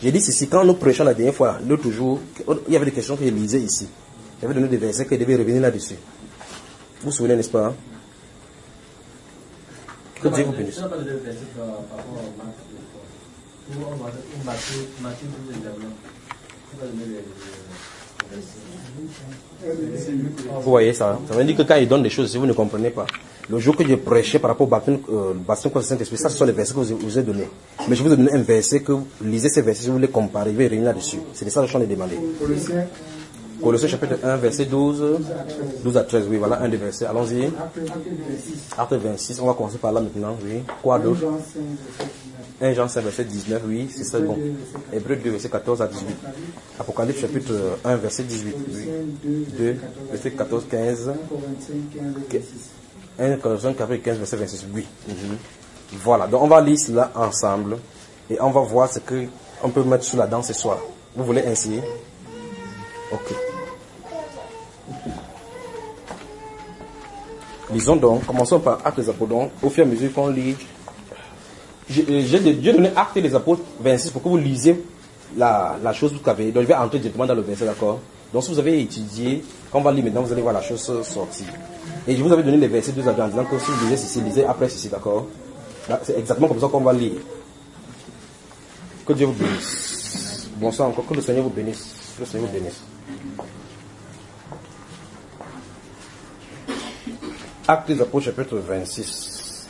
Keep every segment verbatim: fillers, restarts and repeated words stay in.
J'ai dit ceci, quand nous prêchons la dernière fois, l'autre jour, il y avait des questions que je lisais ici. J'avais donné des versets que je devais revenir là-dessus. Vous vous souvenez, n'est-ce pas? Que Dieu vous bénisse. Vous voyez ça? Ça veut dire que quand il donne des choses, si vous ne comprenez pas, le jour que je prêchais par rapport au baptême, euh, baptême contre le Saint-Esprit, ça ce sont les versets que je vous ai donnés. Mais je vous ai donné un verset que vous lisez ces versets, si vous voulez comparer, je vais revenir là-dessus. C'est de ça que je suis demandé. Colossiens chapitre un, verset douze, douze à treize, oui, voilà un des versets. Allons-y. Acte vingt-six, on va commencer par là maintenant, oui. Quoi d'autre? un Jean cinq, verset dix-neuf, oui, c'est ça, bon. Hébreux deux, verset quatorze à dix-huit. Apocalypse chapitre un, verset dix-huit, oui. deux, verset quatorze, quinze. un Corinthiens chapitre quinze, verset vingt-six, oui. Mm-hmm. Voilà, donc on va lire cela ensemble et on va voir ce qu'on peut mettre sous la dent ce soir. Vous voulez essayer? Ok. Lisons donc, commençons par Actes des Apôtres. Donc, au fur et à mesure qu'on lit, j'ai donné Actes des Apôtres vingt-six pour que vous lisiez la, la chose que vous avez. Donc, je vais entrer directement dans le verset, d'accord? Donc, si vous avez étudié, quand on va lire maintenant, vous allez voir la chose sortir. Et je vous avais donné les versets deux à deux en disant que si vous lisez ceci, lisez après ceci, d'accord? C'est exactement comme ça qu'on va lire. Que Dieu vous bénisse. Bonsoir encore, que le Seigneur vous bénisse. Que le Seigneur vous bénisse. Actes des Apôtres, chapitre vingt-six.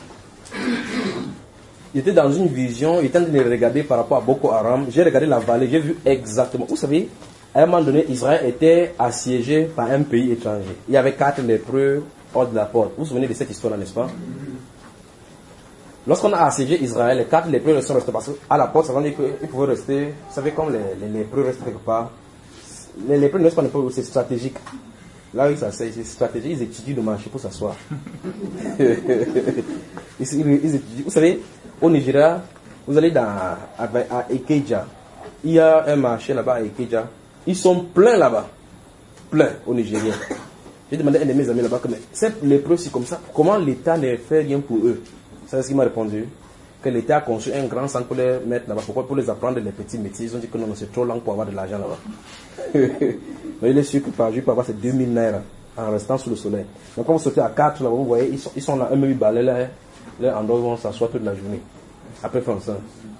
Il était dans une vision, il était en train de regarder par rapport à Boko Haram. J'ai regardé la vallée, j'ai vu exactement. Vous savez, à un moment donné, Israël était assiégé par un pays étranger. Il y avait quatre lépreux hors de la porte. Vous vous souvenez de cette histoire-là, n'est-ce pas? Lorsqu'on a assiégé Israël, les quatre lépreux sont restés parce qu'à la porte, ça veut dire qu'ils pouvaient rester. Vous savez, comme les, les lépreux restent quelque part. Les lépreux ne restent pas n'importe où, c'est stratégique. Là, oui, c'est stratégique, ils étudient le marché pour s'asseoir. ils, ils, ils étudient. Vous savez, au Nigeria, vous allez dans, à, à Ikeja. Il y a un marché là-bas à Ikeja. Ils sont pleins là-bas. Pleins au Nigeria. J'ai demandé à un de mes amis là-bas, mais ces lépreux, c'est comme ça. Comment l'État ne fait rien pour eux? C'est ce qu'il m'a répondu. Que l'État a conçu un grand centre pour les mettre là-bas. Pourquoi? Pour les apprendre les petits métiers. Ils ont dit que non, c'est trop long pour avoir de l'argent là-bas. Mais il est sûr que par jour, il peut avoir ces deux mille naira en restant sous le soleil. Donc quand vous sortez à quatre là, vous voyez, ils sont, ils sont là, un même balai là, là, en dehors, ils vont s'asseoir toute la journée. Après, faire ça.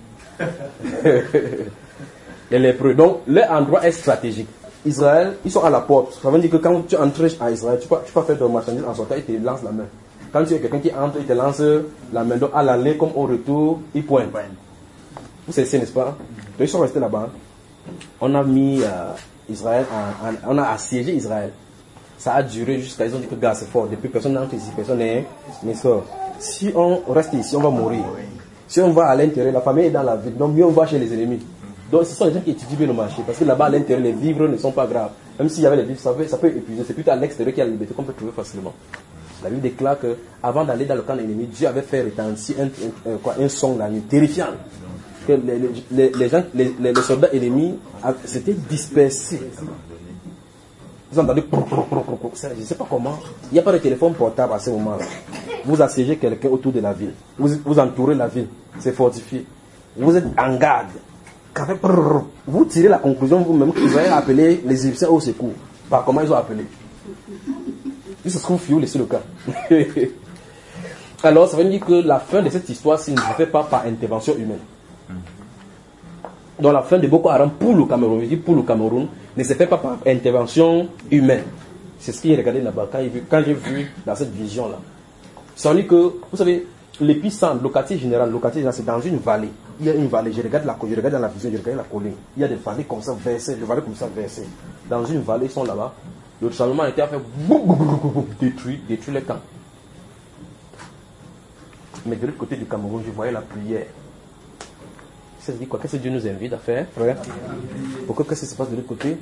Les lépreux. Donc, leur endroit est stratégique. Israël, ils sont à la porte. Ça veut dire que quand tu entres à Israël, tu peux, tu peux faire ton marchandise en sortant, ils te lancent la main. Quand tu es quelqu'un qui entre, il te lance la main. Donc, à l'aller comme au retour, ils pointent. Vous savez, n'est-ce pas? Donc, ils sont restés là-bas. On a mis euh, Israël, en, en, on a assiégé Israël. Ça a duré jusqu'à, ils ont dit que gars, c'est fort. Depuis, personne n'entre ici, personne n'est sort. Si on reste ici, on va mourir. Si on va à l'intérieur, la famille est dans la ville. Donc, mieux on va chez les ennemis. Donc, ce sont les gens qui étudient bien le marché. Parce que là-bas, à l'intérieur, les vivres ne sont pas graves. Même s'il y avait les vivres, ça peut, ça peut épuiser. C'est plutôt à l'extérieur qu'il y a la liberté qu'on peut trouver facilement. La Bible déclare que avant d'aller dans le camp ennemi, Dieu avait fait retentir un, un, un, quoi, un son la nuit terrifiant. Que les, les, les, gens, les, les, les soldats ennemis s'étaient dispersés. Ils ont entendu, je ne sais pas comment. Il n'y a pas de téléphone portable à ce moment-là. Vous assiégez quelqu'un autour de la ville. Vous, vous entourez la ville. C'est fortifié. Vous êtes en garde. Vous tirez la conclusion vous-même que vous avez appelé les Égyptiens au secours. Par comment ils ont appelé? Ils se trouvent fious, laissez le cas. Alors, ça veut dire que la fin de cette histoire ne se fait pas par intervention humaine. Donc, la fin de Boko Haram pour le Cameroun, je dis pour le Cameroun, ne se fait pas par intervention humaine. C'est ce qu'il a regardé là-bas quand, quand j'ai vu dans cette vision-là. Ça veut dire que, vous savez, l'épicentre, le quartier général, le quartier général, c'est dans une vallée. Il y a une vallée, je regarde, la, je regarde dans la vision, je regarde la colline. Il y a des vallées comme ça versées, des vallées comme ça versées. Dans une vallée, ils sont là-bas. Le tremblement a été à faire détruire, détruire les camps. Mais de l'autre côté du Cameroun, je voyais la prière. Ça se dit quoi? Qu'est-ce que Dieu nous invite à faire, frère? Pourquoi qu'est-ce qui se passe de l'autre côté?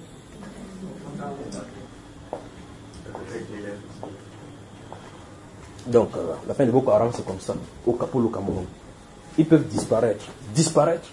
Donc, euh, la fin de Boko Haram, c'est comme ça, au Capo, au Cameroun. Ils peuvent disparaître. Disparaître.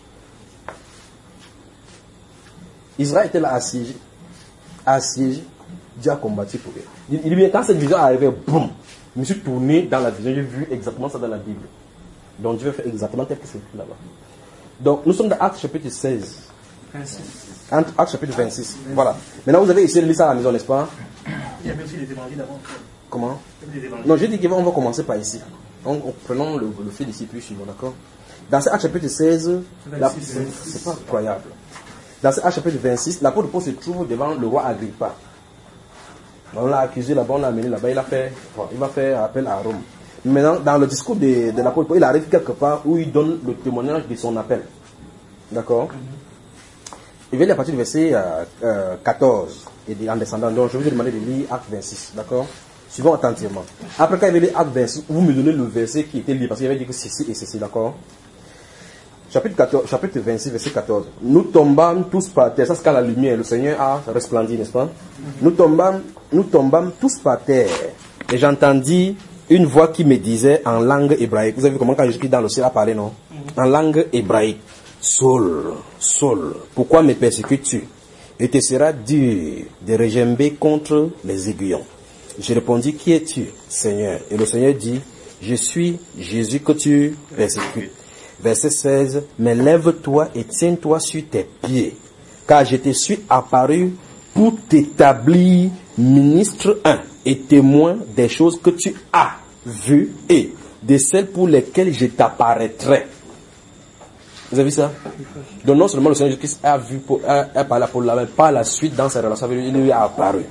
Israël était là assiégé. Assiégé. Dieu a combattu pour eux. Il, il dit, quand cette vision est arrivée, boum, je me suis tourné dans la vision, j'ai vu exactement ça dans la Bible. Donc Dieu va faire exactement tel que c'est là-bas. Donc nous sommes dans Actes chapitre seize. Entre Actes chapitre vingt-six. Voilà. Maintenant, vous avez essayé de lire ça à la maison, n'est-ce pas? Il y avait aussi les évangiles avant. Comment? Non, j'ai dit qu'on va commencer par ici. Donc, prenons le, le fil ici, puis suivons, d'accord? Dans ce Actes chapitre seize, la... c'est pas incroyable. Dans ce Actes chapitre vingt-six, l'apôtre Paul se trouve devant le roi Agrippa. On l'a accusé là-bas, on l'a amené là-bas, il a fait, bon, il va faire appel à Rome. Maintenant, dans le discours de, de l'apôtre Paul, il arrive quelque part où il donne le témoignage de son appel. D'accord? Il va lire à partir du verset euh, euh, quatorze, et en descendant. Donc, je vais vous demander de lire Acte vingt-six, d'accord? Suivons attentivement. Après, quand il va lire Acte vingt-six, vous me donnez le verset qui était lié, parce qu'il avait dit que ceci et ceci, d'accord? Chapitre, quatorze, chapitre vingt-six, verset quatorze. Nous tombâmes tous par terre. Ça, c'est quand la lumière, le Seigneur a resplendi, n'est-ce pas? Nous tombâmes, nous tombâmes tous par terre. Et j'entendis une voix qui me disait en langue hébraïque. Vous avez vu comment quand Jésus-Christ dans le ciel a parlé, non? En langue hébraïque. Saul, Saul, pourquoi me persécutes-tu? Il te sera dur de regimber contre les aiguillons. Je répondis, qui es-tu, Seigneur? Et le Seigneur dit, je suis Jésus que tu persécutes. Verset seize, mais lève-toi et tiens-toi sur tes pieds, car je te suis apparu pour t'établir ministre un et témoin des choses que tu as vues et de celles pour lesquelles je t'apparaîtrai. Vous avez vu ça? Donc non seulement le Seigneur Jésus-Christ a vu, pour, a, a parlé pour la, mais par la suite dans sa relation avec lui, il lui a apparu.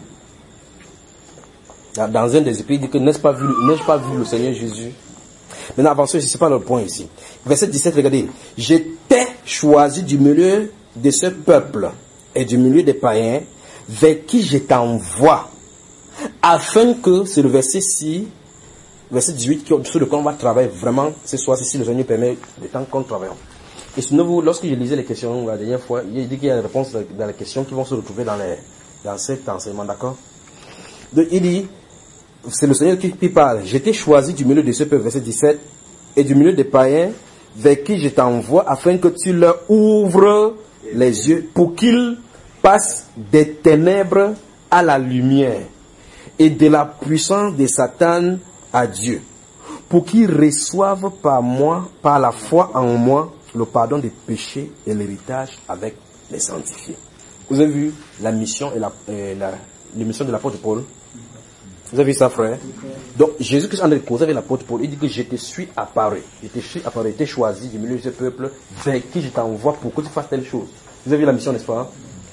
Dans un des écrits, il dit que n'ai-je pas vu, n'ai-je pas vu le Seigneur Jésus? Maintenant, avançons ici, c'est pas le point ici. Verset dix-sept, regardez. Je t'ai choisi du milieu de ce peuple et du milieu des païens vers qui je t'envoie, afin que, c'est le verset six, verset dix-huit, sur lequel on va travailler vraiment ce soir, si le Seigneur permet, le temps qu'on travaille. Et sinon, vous, lorsque je lisais les questions la dernière fois, il dit qu'il y a des réponses dans les questions qui vont se retrouver dans, les, dans cet enseignement, d'accord? Donc, il dit, c'est le Seigneur qui, qui parle. Je t'ai choisi du milieu de ce peuple, verset dix-sept, et du milieu des païens, vers qui je t'envoie, afin que tu leur ouvres les yeux, pour qu'ils passent des ténèbres à la lumière, et de la puissance de Satan à Dieu, pour qu'ils reçoivent par moi, par la foi en moi, le pardon des péchés et l'héritage avec les sanctifiés. Vous avez vu la mission et la, et la, l'émission de l'apôtre Paul? Vous avez vu ça, frère? Donc, Jésus-Christ en train de causer avec l'apôtre Paul, il dit que je te suis apparu. Je te suis apparu, je t'ai choisi du milieu de ce peuple vers qui je t'envoie pour que tu fasses telle chose. Vous avez vu la mission, n'est-ce pas?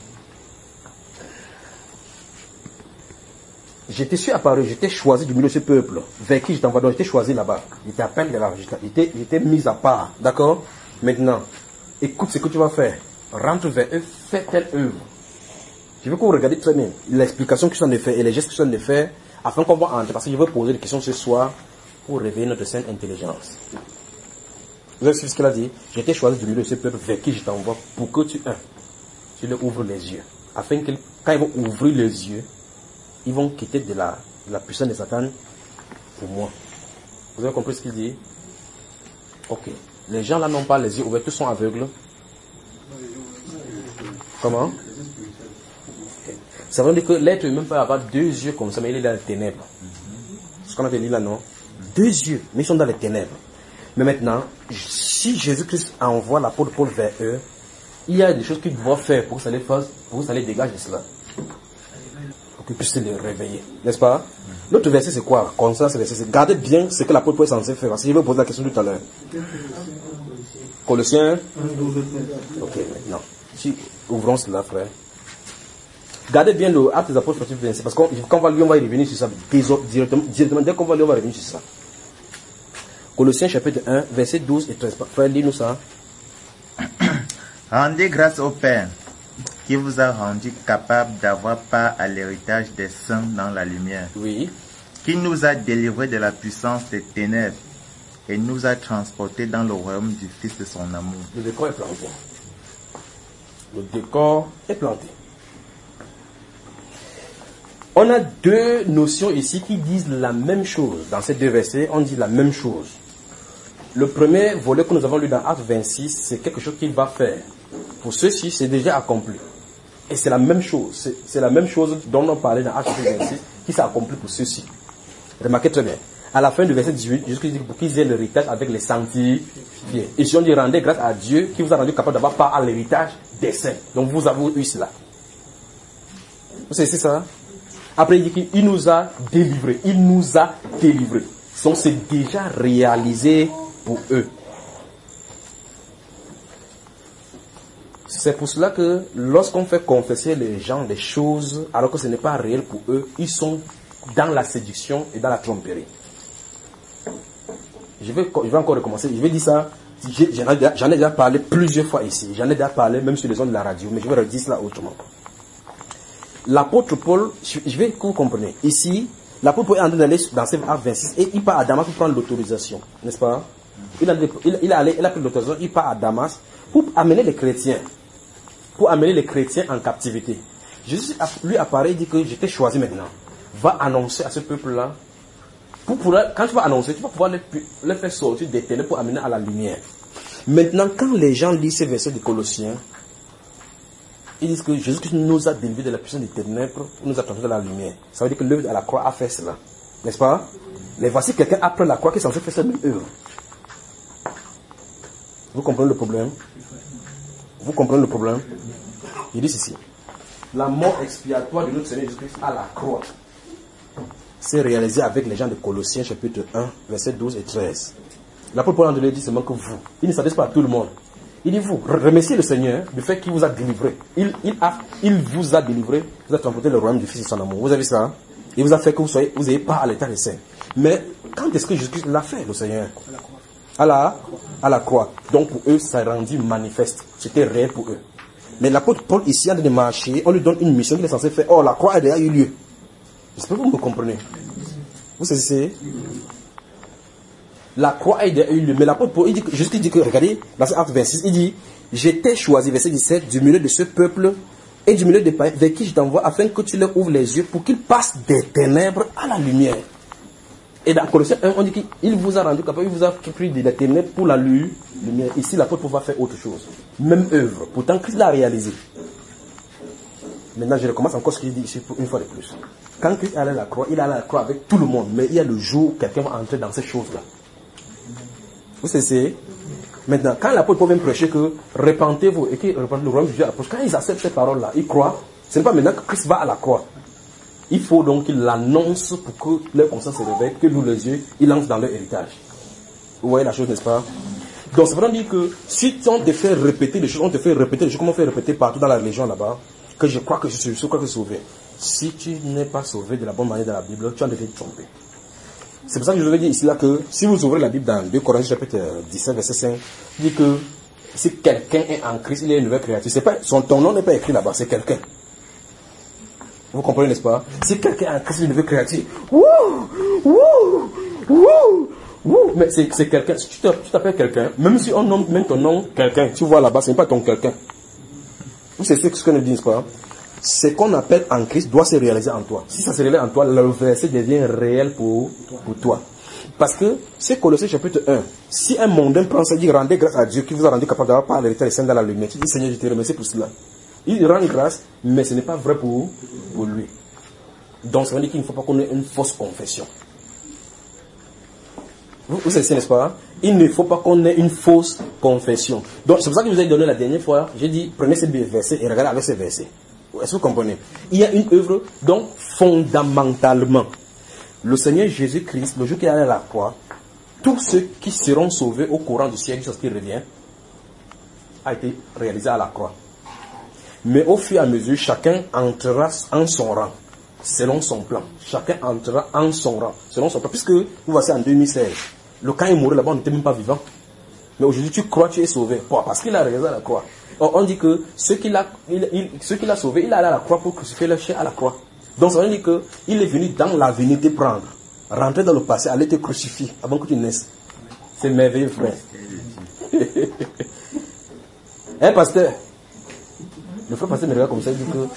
Je te suis apparu, je t'ai choisi du milieu de ce peuple vers qui je t'envoie. Donc, je t'ai choisi là-bas. Je t'appelle de là, je t'ai, je t'ai mis à part. D'accord? Maintenant, écoute ce que tu vas faire. Rentre vers eux, fais telle œuvre. Je veux que vous regardiez très bien l'explication que je suis en train de faire et les gestes que je suis en train de faire, afin qu'on va entrer, parce que je veux poser des questions ce soir pour réveiller notre sainte intelligence. Vous avez suivi ce qu'il a dit? Je t'ai choisi du milieu de ce peuple vers qui je t'envoie pour que tu, un, tu leur ouvres les yeux. Afin que, quand ils vont ouvrir les yeux, ils vont quitter de la, de la puissance de Satan pour moi. Vous avez compris ce qu'il dit? Ok. Les gens là n'ont pas les yeux ouverts, tous sont aveugles. Comment? Ça veut dire que l'être humain peut avoir deux yeux comme ça, mais il est dans les ténèbres. Ce qu'on a dit là, non? Deux yeux, mais ils sont dans les ténèbres. Mais maintenant, si Jésus-Christ envoie l'apôtre Paul vers eux, il y a des choses qu'il doit faire pour que ça les fasse, pour que ça les dégage de cela. Pour qu'ils puissent les réveiller. N'est-ce pas? L'autre verset, c'est quoi? Comme ça, c'est verset, c'est gardez bien ce que l'apôtre Paul est censé faire. Parce que je vais poser la question tout à l'heure. Colossiens. Ok, maintenant. Si, ouvrons cela, frère. Gardez bien le acte des apôtres chapitre vingt-six, parce que quand on va lire, on va y revenir sur ça directement, directement dès qu'on va lire, on va revenir sur ça. Colossiens chapitre un, versets douze et treize. Frère, lis-nous ça. Rendez grâce au Père, qui vous a rendu capable d'avoir part à l'héritage des saints dans la lumière. Oui. Qui nous a délivrés de la puissance des ténèbres et nous a transportés dans le royaume du Fils de son amour. Le décor est planté. Le décor est planté. On a deux notions ici qui disent la même chose. Dans ces deux versets, on dit la même chose. Le premier volet que nous avons lu dans Acte vingt-six, c'est quelque chose qu'il va faire. Pour ceux-ci, c'est déjà accompli. Et c'est la même chose. C'est, c'est la même chose dont on parlait dans Acte vingt-six, qui s'est accompli pour ceux-ci. Remarquez très bien. À la fin du verset dix-huit, Jésus dit pour qu'ils aient l'héritage avec les sanctifiés. Et si on dit rendez grâce à Dieu, qui vous a rendu capable d'avoir part à l'héritage dessein. Donc vous avez eu cela. Vous savez, c'est ça. Après, il dit qu'il nous a délivrés. Il nous a délivrés. Donc c'est déjà réalisé pour eux. C'est pour cela que lorsqu'on fait confesser les gens des choses, alors que ce n'est pas réel pour eux, ils sont dans la séduction et dans la tromperie. Je vais, je vais encore recommencer. Je vais dire ça. J'en ai, j'en ai déjà parlé plusieurs fois ici. J'en ai déjà parlé même sur les ondes de la radio. Mais je vais redire cela autrement. L'apôtre Paul, je vais que vous compreniez. Ici, l'apôtre Paul est en train d'aller dans Actes vingt-six et il part à Damas pour prendre l'autorisation. N'est-ce pas? Il a, il, il, a allé, il a pris l'autorisation, il part à Damas pour amener les chrétiens. Pour amener les chrétiens en captivité. Jésus lui apparaît et dit que je t'ai choisi maintenant. Va annoncer à ce peuple-là. Pour pouvoir, quand tu vas annoncer, tu vas pouvoir les, les faire sortir des ténèbres pour amener à la lumière. Maintenant, quand les gens lisent ces versets de Colossiens, ils disent que Jésus-Christ nous a délivrés de la puissance des ténèbres pour nous attendre dans la lumière. Ça veut dire que l'œuvre à la croix a fait cela. N'est-ce pas? Mais voici quelqu'un après la croix qui est censé faire cette même œuvre. Vous comprenez le problème? Vous comprenez le problème? Il dit ceci. La mort expiatoire de notre Seigneur Jésus-Christ à la croix s'est réalisée avec les gens de Colossiens chapitre un, versets douze et treize. L'apôtre Paul André dit seulement que vous. Il ne s'adresse pas à tout le monde. Il dit vous, remerciez le Seigneur du fait qu'il vous a délivré. Il, il, a, il vous a délivré, vous a transporté le royaume du Fils de son amour. Vous avez ça? Il vous a fait que vous soyez, vous n'ayez pas à l'état des saints. Mais quand est-ce que Jésus-Christ l'a fait, le Seigneur? À la, à la croix. Donc pour eux, ça rendit manifeste. C'était réel pour eux. Mais l'apôtre Paul ici, en train de marcher, on lui donne une mission qu'il est censé faire. Oh, la croix a déjà eu lieu. J'espère que vous me comprenez. Vous savez, la croix a déjà eu lieu. Mais l'apôtre Paul, il dit, juste il dit que, regardez, dans Acte vingt-six, il dit, j'étais choisi, verset dix-sept, du milieu de ce peuple et du milieu des païens, vers qui je t'envoie, afin que tu leur ouvres les yeux pour qu'ils passent des ténèbres à la lumière. Et dans Colossiens un, on dit qu'il vous a rendu capable, il vous a pris de la ténèbres pour la lumière. Ici, l'apôtre Paul va faire autre chose. Même œuvre. Pourtant, Christ l'a réalisé. Maintenant, je recommence encore ce qu'il dit ici pour une fois de plus. Quand Christ allait à la croix, il allait à la croix avec tout le monde. Mais il y a le jour où quelqu'un va entrer dans ces choses-là. Vous savez, maintenant, quand l'apôtre Paul vient prêcher que repentez-vous et qu'il repentez le royaume de Dieu approche, quand ils acceptent ces paroles-là, ils croient, ce n'est pas maintenant que Christ va à la croix. Il faut donc qu'il l'annonce pour que leur conscience se réveille, que nous les yeux, ils lancent dans leur héritage. Vous voyez la chose, n'est-ce pas? Donc, c'est vraiment dire que si on te fait répéter les choses, on te fait répéter les choses, comme on fait répéter partout dans la religion là-bas, que je crois que je suis, je crois que je suis sauvé. Si tu n'es pas sauvé de la bonne manière dans la Bible, tu en devais te tromper. C'est pour ça que je veux dire ici là que si vous ouvrez la Bible dans deux Corinthiens chapitre dix-sept, verset cinq, il dit que si quelqu'un est en Christ, il est une nouvelle créature. C'est pas, son, ton nom n'est pas écrit là-bas, c'est quelqu'un. Vous comprenez, n'est-ce pas? Si quelqu'un est en Christ, il est une nouvelle créature. Wouh! Wouh! Wouh! Wouh! Mais c'est, c'est quelqu'un. Si tu t'appelles quelqu'un, même si on nomme même ton nom quelqu'un, tu vois là-bas, ce n'est pas ton quelqu'un. Vous savez ce qu'on nous dit, n'est-ce pas? Ce qu'on appelle en Christ doit se réaliser en toi. Si ça se réalise en toi, le verset devient réel pour, pour toi. Parce que c'est Colossiens chapitre un. Si un mondain prend ça, il dit rendez grâce à Dieu qui vous a rendu capable d'avoir par l'héritage des saints dans la lumière. Il dit Seigneur, je te remercie pour cela. Il rend grâce, mais ce n'est pas vrai pour, pour lui. Donc ça veut dire qu'il ne faut pas qu'on ait une fausse confession. Vous, vous savez, n'est-ce pas? Il ne faut pas qu'on ait une fausse confession. Donc c'est pour ça que je vous ai donné la dernière fois. J'ai dit prenez ces versets et regardez avec ces versets. Est-ce que vous comprenez? Il y a une œuvre, donc fondamentalement, le Seigneur Jésus-Christ, le jour qu'il est allé à la croix, tous ceux qui seront sauvés au courant du siècle jusqu'à ce qu'il revienne, a été réalisé à la croix. Mais au fur et à mesure, chacun entrera en son rang, selon son plan. Chacun entrera en son rang, selon son plan. Puisque, vous voici en deux mille seize, le quand il mourait là-bas, on n'était même pas vivant. Mais aujourd'hui, tu crois, tu es sauvé. Pourquoi? Parce qu'il a réalisé à la croix. Or, on dit que ceux qu'il a, il, il, ceux qu'il a sauvés, il est allé à la croix pour crucifier leur chair à la croix. Donc, ça veut dire qu'il est venu dans l'avenir te prendre, rentrer dans le passé, aller te crucifier avant que tu naisses. C'est merveilleux, frère. Hein, pasteur? Le frère pasteur me regarde comme ça, il dit que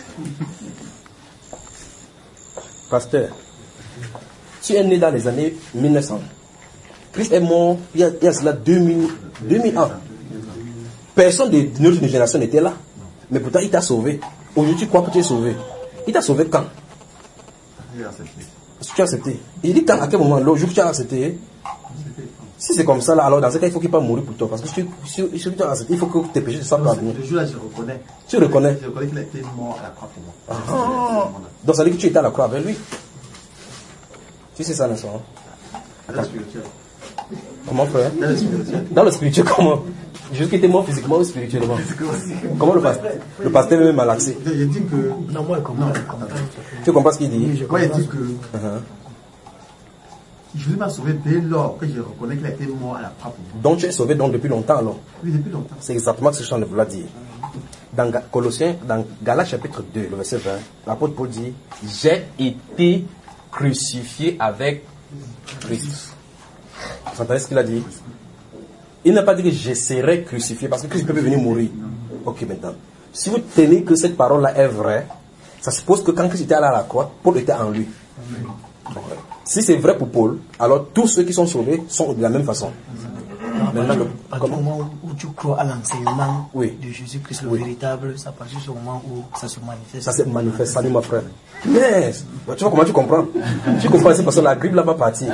pasteur, tu es né dans les années mille neuf cents. Christ est mort il y a, il y a cela deux mille ans. Personne de notre génération n'était là. Mais pourtant, il t'a sauvé. Aujourd'hui, tu crois que tu es sauvé. Il t'a sauvé quand? Tu as accepté. Il dit quand, à quel moment? Le jour que tu as accepté, Si c'est comme ça, là, alors dans ce cas, il faut qu'il ne pas mourir pour toi. Parce que si tu, si, si tu acceptes, il faut que tes péchés ne soient pas venus. Le jour-là, je reconnais. Tu reconnais. Je reconnais qu'il a été mort à la croix pour moi. Ah. Donc ça veut dire que tu étais à la croix avec lui. Tu sais ça, n'est-ce pas? Dans le spirituel. Comment, frère? Dans le spirituel. Dans le spirituel, comment? Juste qu'il était mort physiquement ou spirituellement? Comment le pasteur? Le pasteur est même malaxé. J'ai dit que. Non, moi, je comprends. Tu comprends ce qu'il dit? Moi, il dit que. Uh-huh. Jésus m'a sauvé dès lors que je reconnais qu'il a été mort à la croix pour moi. Donc tu es sauvé donc depuis longtemps alors? Oui, depuis longtemps. C'est exactement ce que je voulais dire. Dans Ga- Colossiens, dans Galates chapitre deux, le verset vingt, l'apôtre Paul dit: j'ai été crucifié avec Christ. Vous entendez ce qu'il a dit? Il n'a pas dit que je serai crucifié parce que Christ peut venir mourir. Ok, maintenant. Si vous tenez que cette parole-là est vraie, ça suppose que quand Christ était allé à la croix, Paul était en lui. Si c'est vrai pour Paul, alors tous ceux qui sont sauvés sont de la même façon. Maintenant, le- À comment- du moment où tu crois à l'enseignement Oui. de Jésus-Christ, le Oui. véritable, ça part juste au moment où ça se manifeste. Ça se manifeste. Salut, ma frère. Yes. Tu vois comment tu comprends? Tu comprends, c'est parce que la grippe là va partir.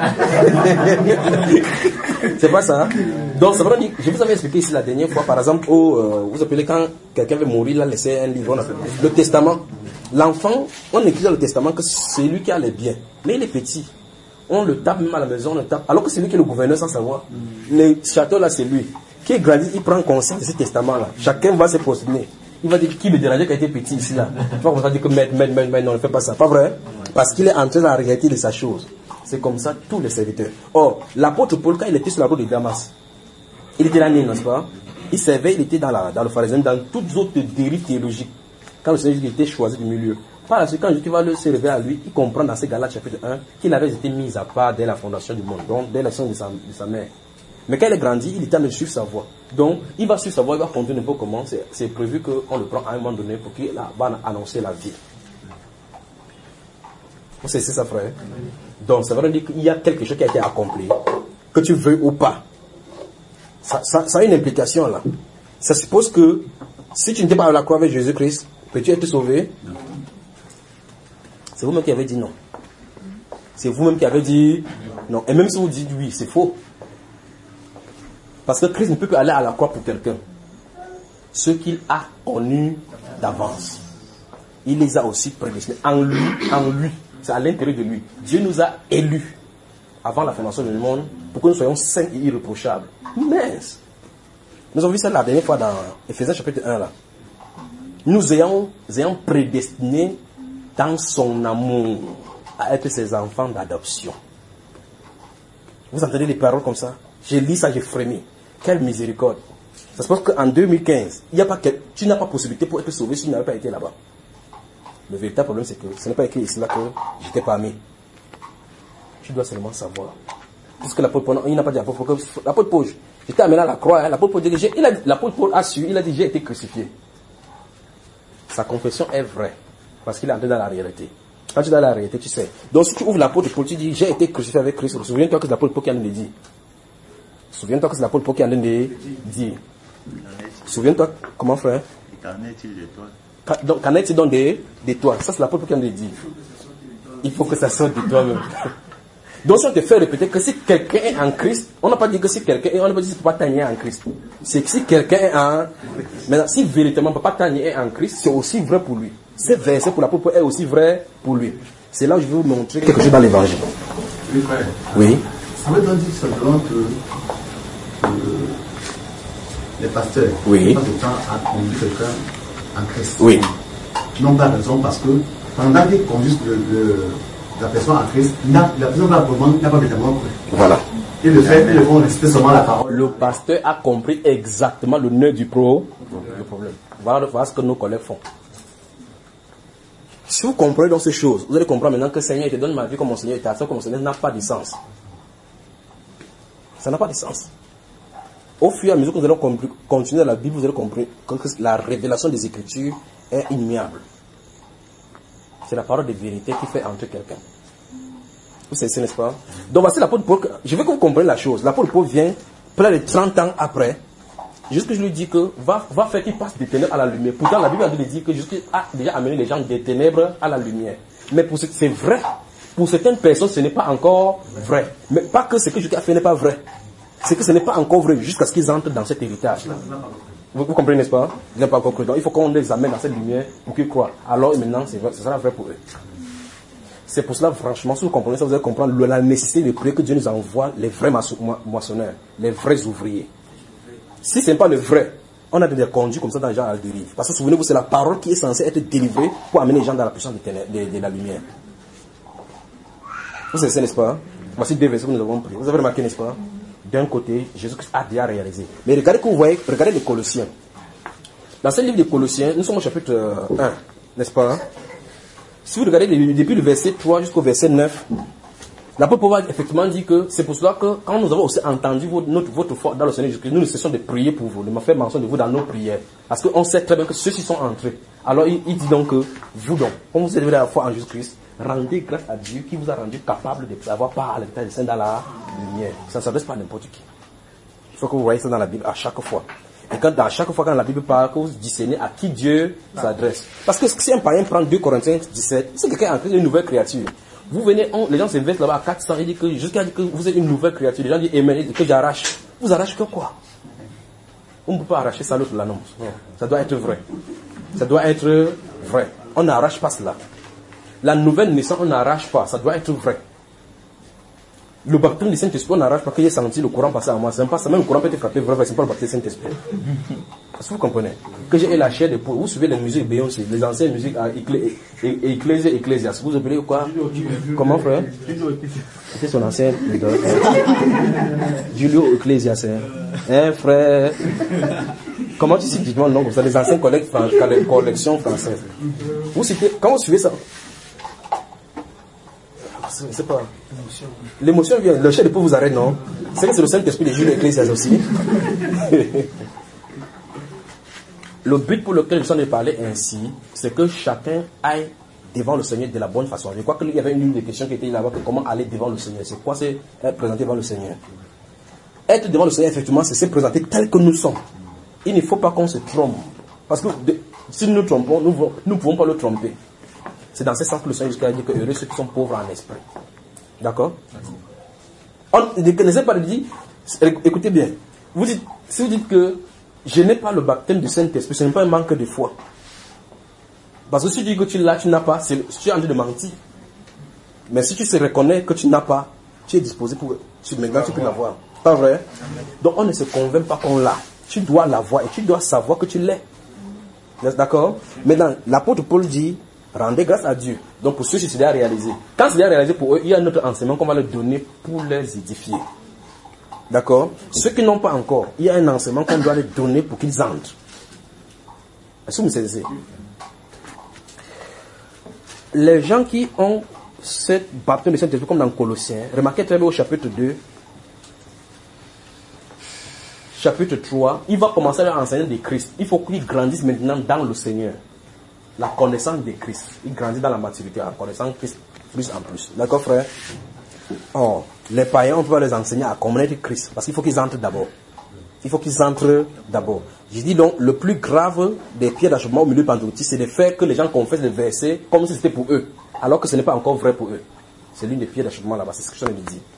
C'est pas ça. Hein? Donc, c'est vrai, je vous avais expliqué ici la dernière fois, par exemple, au, euh, vous appelez quand quelqu'un veut mourir, il a laissé un livre, on appelle le testament. L'enfant, on écrit dans le testament que c'est lui qui a les biens. Mais il est petit. On le tape même à la maison, on le tape. Alors que c'est lui qui est le gouverneur sans savoir. Le château là, c'est lui. Qui grandit, il prend conscience de ce testament-là. Chacun va se prosterner. Il va dire qui me dérangeait quand il était petit ici là. Tu vois, on va dire que maître, maître, maître, maître, non, ne fait pas ça. Pas vrai? Parce qu'il est entré dans la réalité de sa chose. C'est comme ça tous les serviteurs. Or, l'apôtre Paul, quand il était sur la route de Damas, il était là, n'est-ce pas? Il servait, il était dans, la, dans le pharisien, dans toutes autres dérives théologiques. Quand le Seigneur était choisi du milieu. Par la suite, quand Jésus va le se révéler à lui, il comprend dans ces Galates chapitre un qu'il avait été mis à part dès la fondation du monde, donc dès l'action de sa, de sa mère. Mais quand il est grandi, il est en train de suivre sa voie. Donc, il va suivre sa voie, il va conduire un peu comment. C'est, c'est prévu qu'on le prend à un moment donné pour qu'il va annoncer la vie. Vous savez, c'est ça, frère. Donc, ça veut dire qu'il y a quelque chose qui a été accompli, que tu veux ou pas. Ça, ça, ça a une implication là. Ça suppose que si tu n'étais pas à la croix avec Jésus-Christ, peux-tu être sauvé? C'est vous-même qui avez dit non. C'est vous-même qui avez dit non. Et même si vous dites oui, c'est faux. Parce que Christ ne peut plus aller à la croix pour quelqu'un. Ce qu'il a connu d'avance, il les a aussi prédestinés. En lui, en lui, c'est à l'intérieur de lui. Dieu nous a élus avant la fondation du monde pour que nous soyons saints et irréprochables. Mince. Nous avons vu ça la dernière fois dans Éphésiens chapitre un là. Nous ayons, ayons prédestinés dans son amour à être ses enfants d'adoption. Vous entendez les paroles comme ça? J'ai lu ça, j'ai frémi. Quelle miséricorde. Ça se passe qu'en deux mille quinze, il y a pas que, tu n'as pas possibilité pour être sauvé si tu n'avais pas été là-bas. Le véritable problème, c'est que ce n'est pas écrit ici là que j'étais parmi. Tu dois seulement savoir. Puisque l'apôtre Paul, il n'a pas dit l'apôtre Paul, l'apôtre Paul, j'étais amené à la croix, hein, l'apôtre Paul dit que j'ai, il a, l'apôtre Paul a su, il a dit j'ai été crucifié. Sa confession est vraie. Parce qu'il est entré dans la réalité. Quand tu es dans la réalité, tu sais. Donc si tu ouvres l'apôtre Paul, tu dis j'ai été crucifié avec Christ. Souviens-toi que c'est l'apôtre Paul qui en a dit. Souviens-toi que c'est l'apôtre Paul qui en a dit. Souviens-toi, comment frère? Qu'en est-il de toi? Qu'en- Donc qu'en est-il donc de, de toi? Ça c'est l'apôtre Paul qui en a dit. Il faut que ça sorte de toi-même. Donc si on te fait répéter que si quelqu'un est en Christ, on n'a pas dit que si quelqu'un est, on n'a pas dit que papa Tania est en Christ. C'est que si quelqu'un est en... Maintenant, si véritablement papa Tania est en Christ, c'est aussi vrai pour lui. Ce verset pour l'apôtre Paul est aussi vrai pour lui. C'est là où je vais vous montrer quelque chose dans l'évangile. Oui, frère. Oui. Ça veut donc dire simplement que euh, les pasteurs, Oui. pas de temps à conduire quelqu'un en Christ. Oui. N'ont pas raison parce que pendant qu'ils conduisent le, le, la personne en Christ, n'a- la personne n'a pas, n'a pas véritablement cru. Voilà. Et le fait, ils le font réciter seulement la parole. Le pasteur a compris exactement le nœud du pro, le problème. Voilà, voilà ce que nos collègues font. Si vous comprenez dans ces choses, vous allez comprendre maintenant que Seigneur, il te donne ma vie comme mon Seigneur, et ta fait comme mon Seigneur n'a pas de sens. Ça n'a pas de sens. Au fur et à mesure que vous allez compris- continuer dans la Bible, vous allez comprendre que la révélation des Écritures est immuable. C'est la parole de vérité qui fait entrer quelqu'un. Vous savez, n'est-ce pas? Donc voici l'apôtre Paul. Je veux que vous compreniez la chose. L'apôtre Paul vient près de trente ans après. Juste que je lui dis que va, va faire qu'il passe des ténèbres à la lumière. Pourtant, la Bible a dit que Jésus a déjà amené les gens des ténèbres à la lumière. Mais pour ce, c'est vrai. Pour certaines personnes, ce n'est pas encore vrai. Mais pas que ce que Jésus a fait n'est pas vrai. c'est que ce n'est pas encore vrai jusqu'à ce qu'ils entrent dans cet héritage-là. Vous, vous comprenez, n'est-ce pas? Ils n'ont pas encore cru. Donc il faut qu'on les amène dans cette lumière pour qu'ils croient. Alors maintenant, c'est vrai, ce sera vrai pour eux. C'est pour cela, franchement, si vous comprenez ça, vous allez comprendre la nécessité de prier que Dieu nous envoie les vrais moissonneurs, les vrais ouvriers. Si ce n'est pas le vrai, on a des conduits comme ça dans les gens à la dérive. Parce que souvenez-vous, c'est la parole qui est censée être délivrée pour amener les gens dans la puissance de, de, de la lumière. Vous savez, n'est-ce pas? Voici deux versets que nous avons pris. Vous avez remarqué, n'est-ce pas? D'un côté, Jésus-Christ a déjà réalisé. Mais regardez que vous voyez, regardez les Colossiens. Dans ce livre des Colossiens, nous sommes au chapitre un, n'est-ce pas? Si vous regardez depuis le verset trois jusqu'au verset neuf, l'apôtre Paul effectivement dit que c'est pour cela que quand nous avons aussi entendu votre, notre, votre foi dans le Seigneur Jésus-Christ, nous ne cessons de prier pour vous, de me faire mention de vous dans nos prières. Parce qu'on sait très bien que ceux-ci sont entrés. Alors il, il dit donc que vous donc, comme vous avez la foi en Jésus-Christ, rendez grâce à Dieu qui vous a rendu capable de savoir part à l'héritage des saints dans la lumière. Ça ne s'adresse pas à n'importe qui. Il faut que vous voyez ça dans la Bible à chaque fois. Et quand, à chaque fois quand la Bible parle, que vous discernez à qui Dieu s'adresse. Parce que si un païen prend deux Corinthiens dix-sept, c'est quelqu'un qui est une nouvelle créature. Vous venez, on, les gens s'investent là-bas à quatre cents, ils disent que jusqu'à dire que vous êtes une nouvelle créature. Les gens disent Amen, que j'arrache. Vous arrachez que quoi? On ne peut pas arracher ça, l'autre l'annonce. Ça doit être vrai. Ça doit être vrai. On n'arrache pas cela. La nouvelle naissance, on n'arrache pas. Ça doit être vrai. Le baptême du Saint-Esprit, on n'arrache pas que j'ai senti le courant passer à moi. C'est pas ça. Même le courant peut être frappé vrai, c'est pas le baptême du Saint-Esprit. Est-ce que vous comprenez? Que j'ai la chair de peau. Vous suivez les musiques Beyoncé, les anciennes musiques à Ecclésia, Ecclésia. Vous appelez quoi? Comment, frère? C'était son ancien leader. Julio Ecclésia, c'est un frère. Comment tu cites le nom comme ça? Les anciennes collections françaises. Vous citez, quand vous suivez ça, c'est pas. L'émotion vient, le chef de peau vous arrête, non? C'est que c'est le Saint-Esprit de Julio Ecclésia aussi. Le but pour lequel je suis en train de parler ainsi, c'est que chacun aille devant le Seigneur de la bonne façon. Je crois qu'il y avait une des questions qui était là-bas, comment aller devant le Seigneur. C'est quoi c'est être présenté devant le Seigneur? Être devant le Seigneur, effectivement, c'est se présenter tel que nous sommes. Il ne faut pas qu'on se trompe. Parce que de, si nous nous trompons, nous ne pouvons pas le tromper. C'est dans ce sens que le Seigneur a dit que heureux ceux qui sont pauvres en esprit. D'accord? On ne connaissait pas de dire, écoutez bien, vous dites, si vous dites que je n'ai pas le baptême du Saint-Esprit, ce n'est pas un manque de foi. Parce que si tu dis que tu l'as, tu n'as pas, tu es en train de mentir. Mais si tu te reconnais que tu n'as pas, tu es disposé pour, maintenant tu peux l'avoir. Pas vrai? Donc on ne se convainc pas qu'on l'a. Tu dois l'avoir et tu dois savoir que tu l'es. D'accord? Maintenant, l'apôtre Paul dit, rendez grâce à Dieu. Donc pour ceux qui c'est déjà réalisé. Quand c'est déjà réalisé pour eux, il y a un autre enseignement qu'on va leur donner pour les édifier. D'accord? Ceux qui n'ont pas encore, il y a un enseignement qu'on doit leur donner pour qu'ils entrent. Est-ce que vous me saisissez? Les gens qui ont cette baptême de Saint-Esprit comme dans Colossiens, remarquez très bien au chapitre deux, chapitre trois, il va commencer à leur enseigner de Christ. Il faut qu'ils grandissent maintenant dans le Seigneur. La connaissance de Christ. Ils grandissent dans la maturité en connaissant Christ plus en plus. D'accord, frère? Oh, les païens, on peut les enseigner à connaître Christ. Parce qu'il faut qu'ils entrent d'abord. Il faut qu'ils entrent d'abord. Je dis donc, le plus grave des pierres d'achoppement au milieu de Pentecôte, c'est de faire que les gens confessent les versets comme si c'était pour eux. Alors que ce n'est pas encore vrai pour eux. C'est l'une des pierres d'achoppement là-bas. C'est ce que je viens de dire.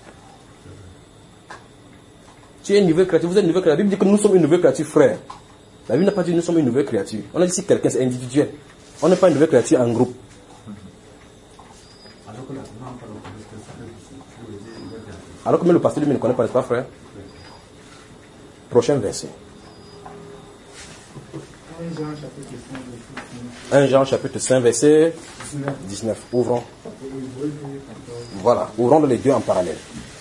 Tu es une nouvelle créature, vous êtes une nouvelle créature. La Bible dit que nous sommes une nouvelle créature, frère. La Bible n'a pas dit que nous sommes une nouvelle créature. On a dit si quelqu'un, c'est individuel. On n'est pas une nouvelle créature en groupe. Alors que même le pasteur lui ne connaît pas, n'est-ce pas, frère? Prochain verset. un Jean chapitre cinq, verset dix-neuf. Ouvrons. Voilà, ouvrons les deux en parallèle.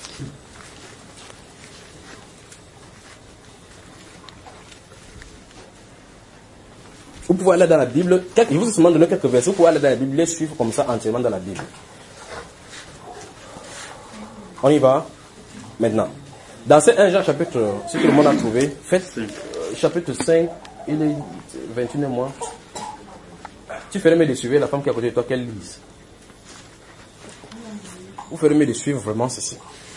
Vous pouvez aller dans la Bible, je vous ai seulement donné quelques versets, vous pouvez aller dans la Bible et suivre comme ça entièrement dans la Bible. On y va maintenant. Dans ce un Jean chapitre, si tout le monde a trouvé, faites euh, chapitre cinq, il est vingt et un mois. Tu ferais mieux de suivre la femme qui est à côté de toi, qu'elle lise. Vous ferez mieux de suivre vraiment ceci.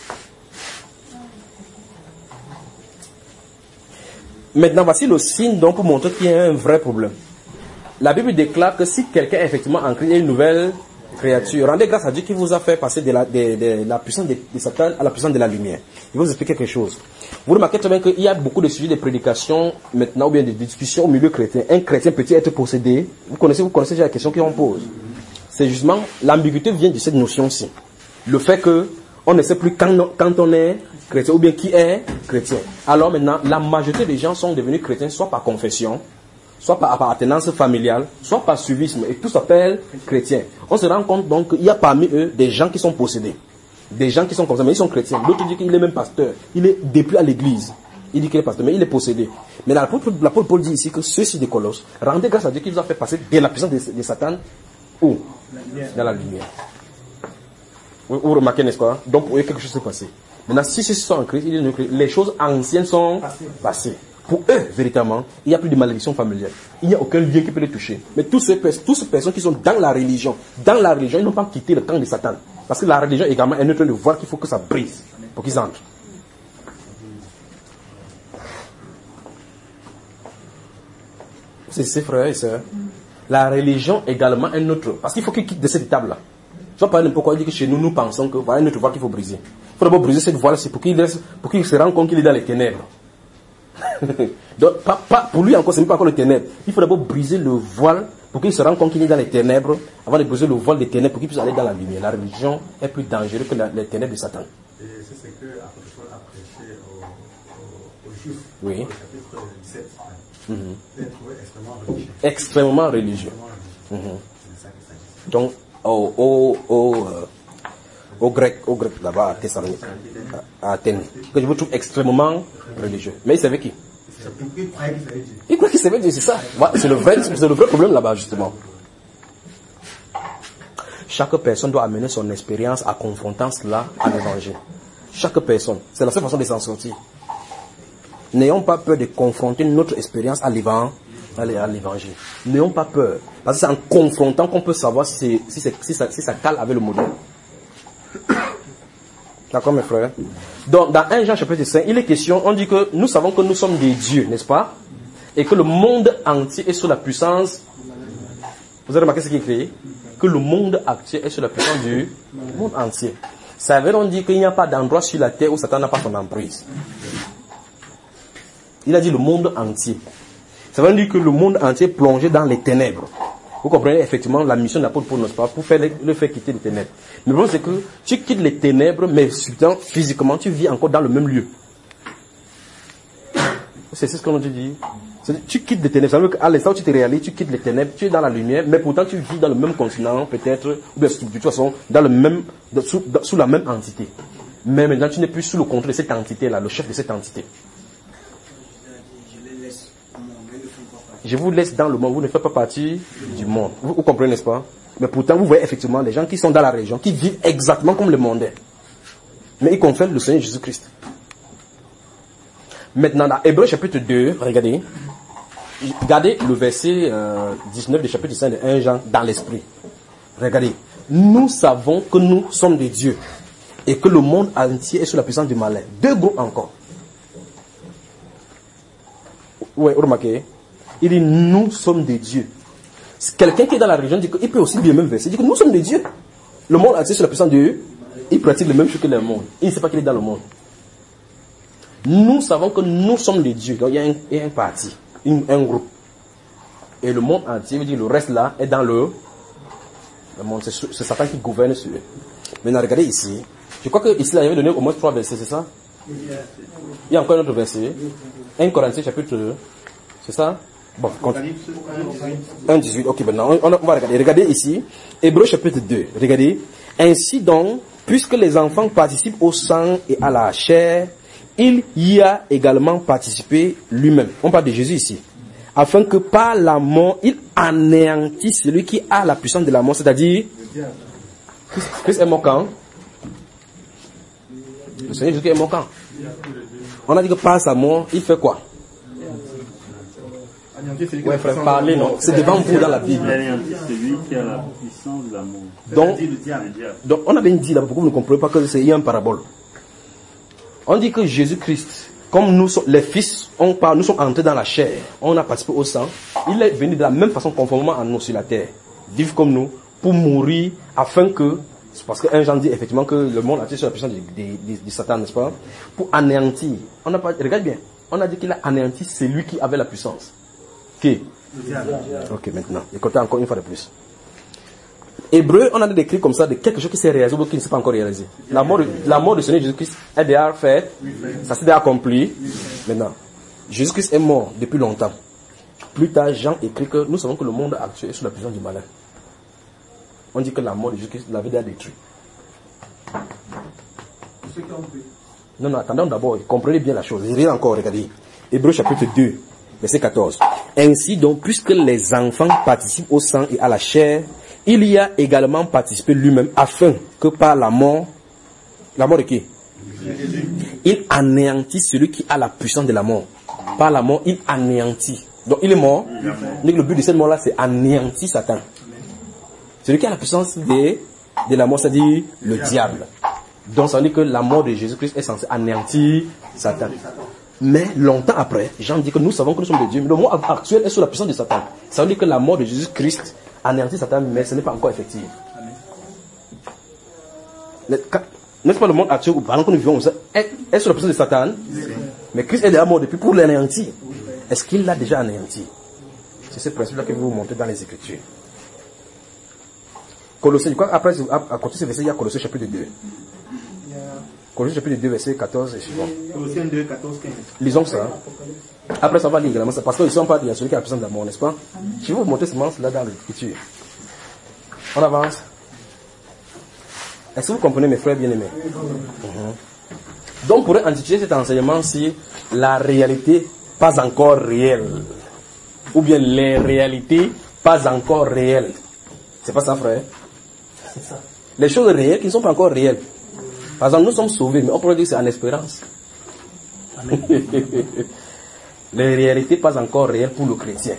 Maintenant, voici le signe donc pour montrer qu'il y a un vrai problème. La Bible déclare que si quelqu'un est effectivement en Christ, il y a une nouvelle créature. Rendez grâce à Dieu qui vous a fait passer de la, de, de la puissance de, de Satan à la puissance de la lumière. Il va vous expliquer quelque chose. Vous remarquez très bien qu'il y a beaucoup de sujets de prédication maintenant, ou bien de discussions au milieu chrétien. Un chrétien peut-il être possédé? Vous connaissez, vous connaissez déjà la question qu'on pose. C'est justement, l'ambiguïté vient de cette notion-ci. Le fait que on ne sait plus quand, quand on est chrétien ou bien qui est chrétien. Alors maintenant, la majorité des gens sont devenus chrétiens soit par confession, soit par appartenance familiale, soit par suivisme, et tout s'appelle chrétien. On se rend compte donc qu'il y a parmi eux des gens qui sont possédés. Des gens qui sont comme ça, mais ils sont chrétiens. L'autre dit qu'il est même pasteur. Il est depuis à l'église. Il dit qu'il est pasteur, mais il est possédé. Mais l'apôtre Paul dit ici que ceux-ci de Colosse, rendez grâce à Dieu qui nous a fait passer de la puissance de, de Satan, où? Dans la lumière. Vous, vous remarquez, n'est-ce pas? Donc, vous voyez quelque chose s'est passé. Maintenant, si ceux-ci sont en Christ, les choses anciennes sont passées. Pour eux, véritablement, il n'y a plus de malédiction familiale. Il n'y a aucun lien qui peut les toucher. Mais tous ces, tous ces personnes qui sont dans la religion, dans la religion, ils n'ont pas quitté le camp de Satan. Parce que la religion également est en train de voir qu'il faut que ça brise pour qu'ils entrent. C'est ses frères et sœurs. La religion également est notre. Parce qu'il faut qu'ils quittent de cette table-là. Je ne sais pas pourquoi il dit que chez nous, nous pensons que voilà une autre voie qu'il faut briser. Il faut d'abord briser cette voie-là, c'est pour qu'il pour qu'il se rende compte qu'il est dans les ténèbres. Donc, pas, pas, pour lui encore, ce n'est pas encore le ténèbres. Il faut d'abord briser le voile pour qu'il se rende compte qu'il est dans les ténèbres, avant de briser le voile des ténèbres pour qu'il puisse aller dans la lumière. La religion est plus dangereuse que la, les ténèbres de Satan. Et c'est ce que l'apôtre Paul a prêché aux, aux, aux Juifs. Oui. Au chapitre dix-sept. Mm-hmm. Il est trouvé extrêmement religieux. Extrêmement religieux. Extrêmement religieux. Mm-hmm. C'est ça qu'il s'agit. Donc, au, au, au, euh, au grec, au grec là-bas à Thessalonique, à, à Athènes, que je vous trouve extrêmement religieux. Mais il savait qui? Il croyait qu'il savait Dieu. Il croit qu'il savait Dieu, c'est ça. C'est le vrai, c'est le vrai problème là-bas, justement. Chaque personne doit amener son expérience à confrontant cela à l'évangile. Chaque personne. C'est la seule façon de s'en sortir. N'ayons pas peur de confronter notre expérience à l'évangile. N'ayons pas peur. Parce que c'est en confrontant qu'on peut savoir si, si, si, ça, si ça cale avec le modèle. D'accord, mes frères? Donc, dans un Jean chapitre cinq, il est question, on dit que nous savons que nous sommes des dieux, n'est-ce pas? Et que le monde entier est sous la puissance. Vous avez remarqué ce qui est écrit? Que le monde entier est sous la puissance du monde entier. Ça veut donc dire qu'il n'y a pas d'endroit sur la terre où Satan n'a pas son emprise. Il a dit le monde entier. Ça veut dire que le monde entier est plongé dans les ténèbres. Vous comprenez effectivement la mission de l'apôtre Paul, n'est-ce pas, pour faire le, le faire quitter les ténèbres. Mais le problème c'est que tu quittes les ténèbres, mais physiquement tu vis encore dans le même lieu. C'est ce qu'on dit. Tu quittes les ténèbres, ça veut dire qu'à l'instant où tu te réalises, tu quittes les ténèbres, tu es dans la lumière, mais pourtant tu vis dans le même continent, peut-être, ou bien de toute façon, dans le même, sous, dans, sous la même entité. Mais maintenant tu n'es plus sous le contrôle de cette entité-là, le chef de cette entité. Je vous laisse dans le monde, vous ne faites pas partie du monde. Vous, vous comprenez, n'est-ce pas? Mais pourtant, vous voyez effectivement les gens qui sont dans la région, qui vivent exactement comme le mondain. Mais ils confessent le Seigneur Jésus-Christ. Maintenant, dans Hébreux chapitre deux, regardez. Regardez le verset euh, dix-neuf du chapitre cinq de un Jean dans l'esprit. Regardez. Nous savons que nous sommes des dieux et que le monde entier est sous la puissance du malin. Deux groupes encore. Oui, remarquez. Il dit, nous sommes des dieux. Quelqu'un qui est dans la religion dit qu'il peut aussi lire le même verset. Il dit que nous sommes des dieux. Le monde entier est sous la puissance de Dieu. Il pratique le même chose que le monde. Il ne sait pas qu'il est dans le monde. Nous savons que nous sommes des dieux. Donc il y a un, il y a un parti, une, un groupe. Et le monde entier, veut dire le reste là, est dans le, le monde. C'est, c'est Satan qui gouverne sur eux. Maintenant, regardez ici. Je crois que ici, il avait donné au moins trois versets, c'est ça? Il y a encore un autre verset. un Corinthiens chapitre deux. C'est ça? Bon, un dix-huit, ok, maintenant, on, on va regarder. Regardez ici, Hébreux chapitre deux. Regardez. Ainsi donc, puisque les enfants participent au sang et à la chair, il y a également participé lui-même. On parle de Jésus ici. Afin que par la mort, il anéantisse celui qui a la puissance de la mort, c'est-à-dire, Christ est mort quand? Le Seigneur Jésus est mort quand? On a dit que par sa mort, il fait quoi? Ouais, frère, parlez, non? C'est devant vous dans la Bible. Celui qui a la puissance de la mort. Donc, donc on a bien dit là, pourquoi vous ne comprenez pas que c'est il y a une parabole? On dit que Jésus-Christ, comme nous sommes, les fils, on parle, nous sommes entrés dans la chair, on a participé au sang, il est venu de la même façon conformément à nous sur la terre, vivre comme nous, pour mourir, afin que C'est parce qu'un Jean dit effectivement que le monde entier est sous la puissance du, du, du, du Satan, n'est-ce pas? Pour anéantir. On n'a pas, regarde bien. On a dit qu'il a anéanti celui qui avait la puissance. Qui? Ok, maintenant. Écoutez encore une fois de plus. Hébreu, on a décrit comme ça de quelque chose qui s'est réalisé ou qui ne s'est pas encore réalisé. La mort de, la mort de Seigneur Jésus-Christ est déjà faite. Ça s'est déjà accompli. Maintenant, Jésus-Christ est mort depuis longtemps. Plus tard, Jean écrit que nous savons que le monde actuel est sous la puissance du malin. On dit que la mort de Jésus-Christ l'avait déjà détruit. Non, non, attendons d'abord, comprenez bien la chose. Je vais encore regarder. Hébreux chapitre deux, verset quatorze. Ainsi donc, puisque les enfants participent au sang et à la chair, il y a également participé lui-même afin que par la mort, la mort de qui? Il anéantit celui qui a la puissance de la mort. Par la mort, il anéantit. Donc il est mort. Donc le but de cette mort-là, c'est anéantir Satan. Celui qui a la puissance de, de la mort, c'est-à-dire le diable. Donc ça veut dire que la mort de Jésus-Christ est censée anéantir Satan. Mais longtemps après, Jean dit que nous savons que nous sommes des dieux. Mais le monde actuel est sous la puissance de Satan. Ça veut dire que la mort de Jésus-Christ anéantit Satan, mais ce n'est pas encore effectif. N'est-ce pas le monde actuel où pendant que nous vivons est, est sous la puissance de Satan? Mais Christ est déjà mort depuis pour l'anéantir. Est-ce qu'il l'a déjà anéanti? C'est ce principe-là que je vais vous montrer dans les Écritures. Colossiens, je crois après, à côté de ce verset, il y a Colossiens chapitre deux. Colossiens chapitre deux, verset quatorze et suivant. Colossiens deux, quatorze, quinze. Lisons ça. Après, ça va lire également ça. Parce qu'ils ne sont pas il y a celui qui a la puissance de la mort, n'est-ce pas? Je vais vous montrer seulement cela dans l'Écriture. On avance. Est-ce que vous comprenez, mes frères bien-aimés? Mm-hmm. Donc, on pourrait intituler cet enseignement-ci la réalité pas encore réelle. Ou bien les réalités pas encore réelles. C'est pas ça, frère? C'est ça. Les choses réelles qui ne sont pas encore réelles. Par exemple, nous sommes sauvés, mais on pourrait dire que c'est en espérance. Les réalités pas encore réelles pour le chrétien.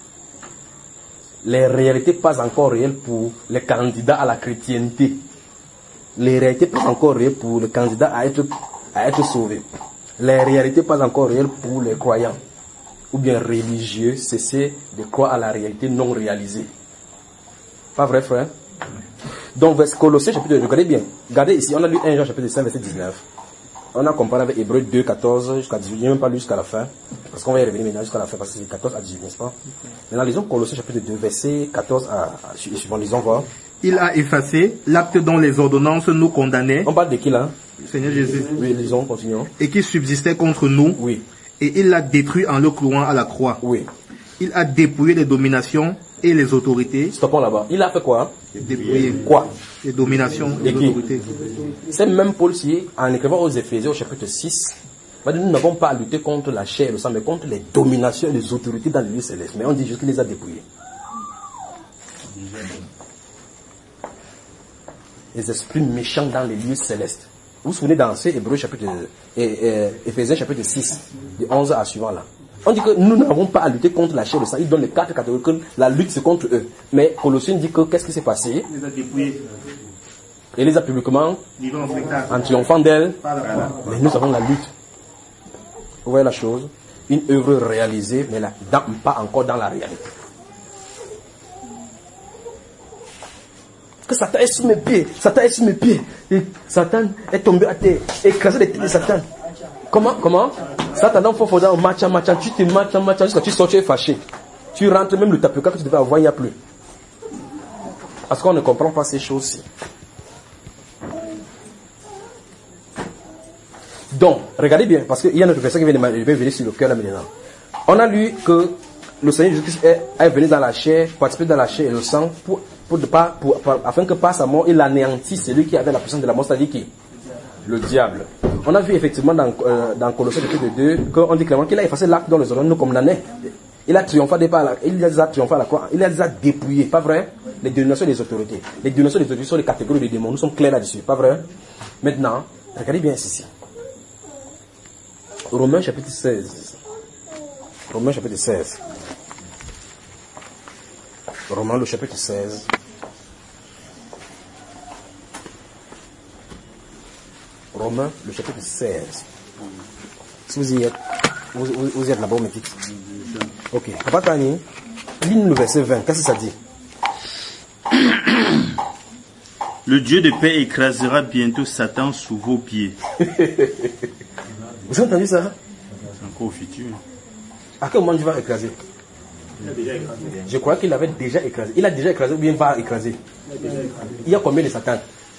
Les réalités pas encore réelles pour les candidats à la chrétienté. Les réalités pas encore réelles pour le candidat à être, à être sauvé. Les réalités pas encore réelles pour les croyants. Ou bien religieux, cesser de croire à la réalité non réalisée. Pas vrai, frère? Donc, vers Colossiens chapitre deux, regardez bien. Regardez ici, on a lu un Jean chapitre cinq, verset dix-neuf. On a comparé avec Hébreux deux, quatorze jusqu'à dix-huit. Je n'ai même pas lu jusqu'à la fin. Parce qu'on va y revenir maintenant jusqu'à la fin, parce que c'est quatorze à dix-huit, n'est-ce pas? Maintenant, lisons Colossiens chapitre deux, verset quatorze à, à suivant. Lisons voir. Il a effacé l'acte dont les ordonnances nous condamnaient. On parle de qui là? Seigneur Jésus. Oui, lisons, continuons. Et qui subsistait contre nous. Oui. Et il l'a détruit en le clouant à la croix. Oui. Il a dépouillé les dominations et les autorités. Stoppons là-bas. Il a fait quoi? Dépouillé. Quoi? Les dominations et les autorités. C'est même Paul qui, en écrivant aux Éphésiens au chapitre six, va dire, nous n'avons pas à lutter contre la chair et le sang, mais contre les dominations et les autorités dans les lieux célestes. Mais on dit juste qu'il les a dépouillés. Les esprits méchants dans les lieux célestes. Vous vous souvenez dans ces Hébreux chapitre, et, et, Éphésiens chapitre six, de onze à suivant là. On dit que nous n'avons pas à lutter contre la chair et le sang. Il donne les quatre catégories que la lutte c'est contre eux. Mais Colossiens dit que qu'est-ce qui s'est passé? Il les a dépouillés. Il les a publiquement Livrés en spectacle. en triomphant d'elle. Voilà. Mais nous avons la lutte. Vous voyez la chose? Une œuvre réalisée, mais là, dans, pas encore dans la réalité. Que Satan est sous mes pieds. Satan est sous mes pieds. Et Satan est tombé à terre. Écrasé les têtes de Satan. Comment? Comment? Satan, il faut faire un match, un match, tu te matches, un match, jusqu'à tu sors, tu es fâché. Tu rentres, même le tapioca que tu devais avoir, il n'y a plus. Parce qu'on ne comprend pas ces choses-ci. Donc, regardez bien, parce qu'il y a notre verset qui vient de venir sur le cœur là maintenant. On a lu que le Seigneur Jésus-Christ est, est venu dans la chair, participer dans la chair et le sang, pour, pour, pour, pour, pour, afin que par sa mort, il anéantisse celui qui avait la puissance de la mort, c'est-à-dire qui? Le diable. On a vu effectivement dans, euh, dans Colossiens chapitre deux, qu'on dit clairement qu'il a effacé l'acte dont les ordonnances nous condamnaient. Il a triomphé par la, il a triomphé à la croix, il a déjà dépouillé, pas vrai? Les dominations des autorités. Les dominations des autorités sont les catégories des démons, nous sommes clairs là-dessus, pas vrai? Maintenant, regardez bien ceci. Romains chapitre seize. Romains chapitre seize. Romains le chapitre seize. Romains le chapitre seize. Si vous y êtes, vous, vous, vous y êtes là-bas, vous me dites. Ok. Papa Tani, lis le verset vingt. Qu'est-ce que ça dit? Le Dieu de paix écrasera bientôt Satan sous vos pieds. Vous avez entendu ça? C'est encore au futur. À quel moment Dieu va écraser? Je crois qu'il avait déjà écrasé. Il a déjà écrasé ou bien va écraser? Il y a combien de Satan?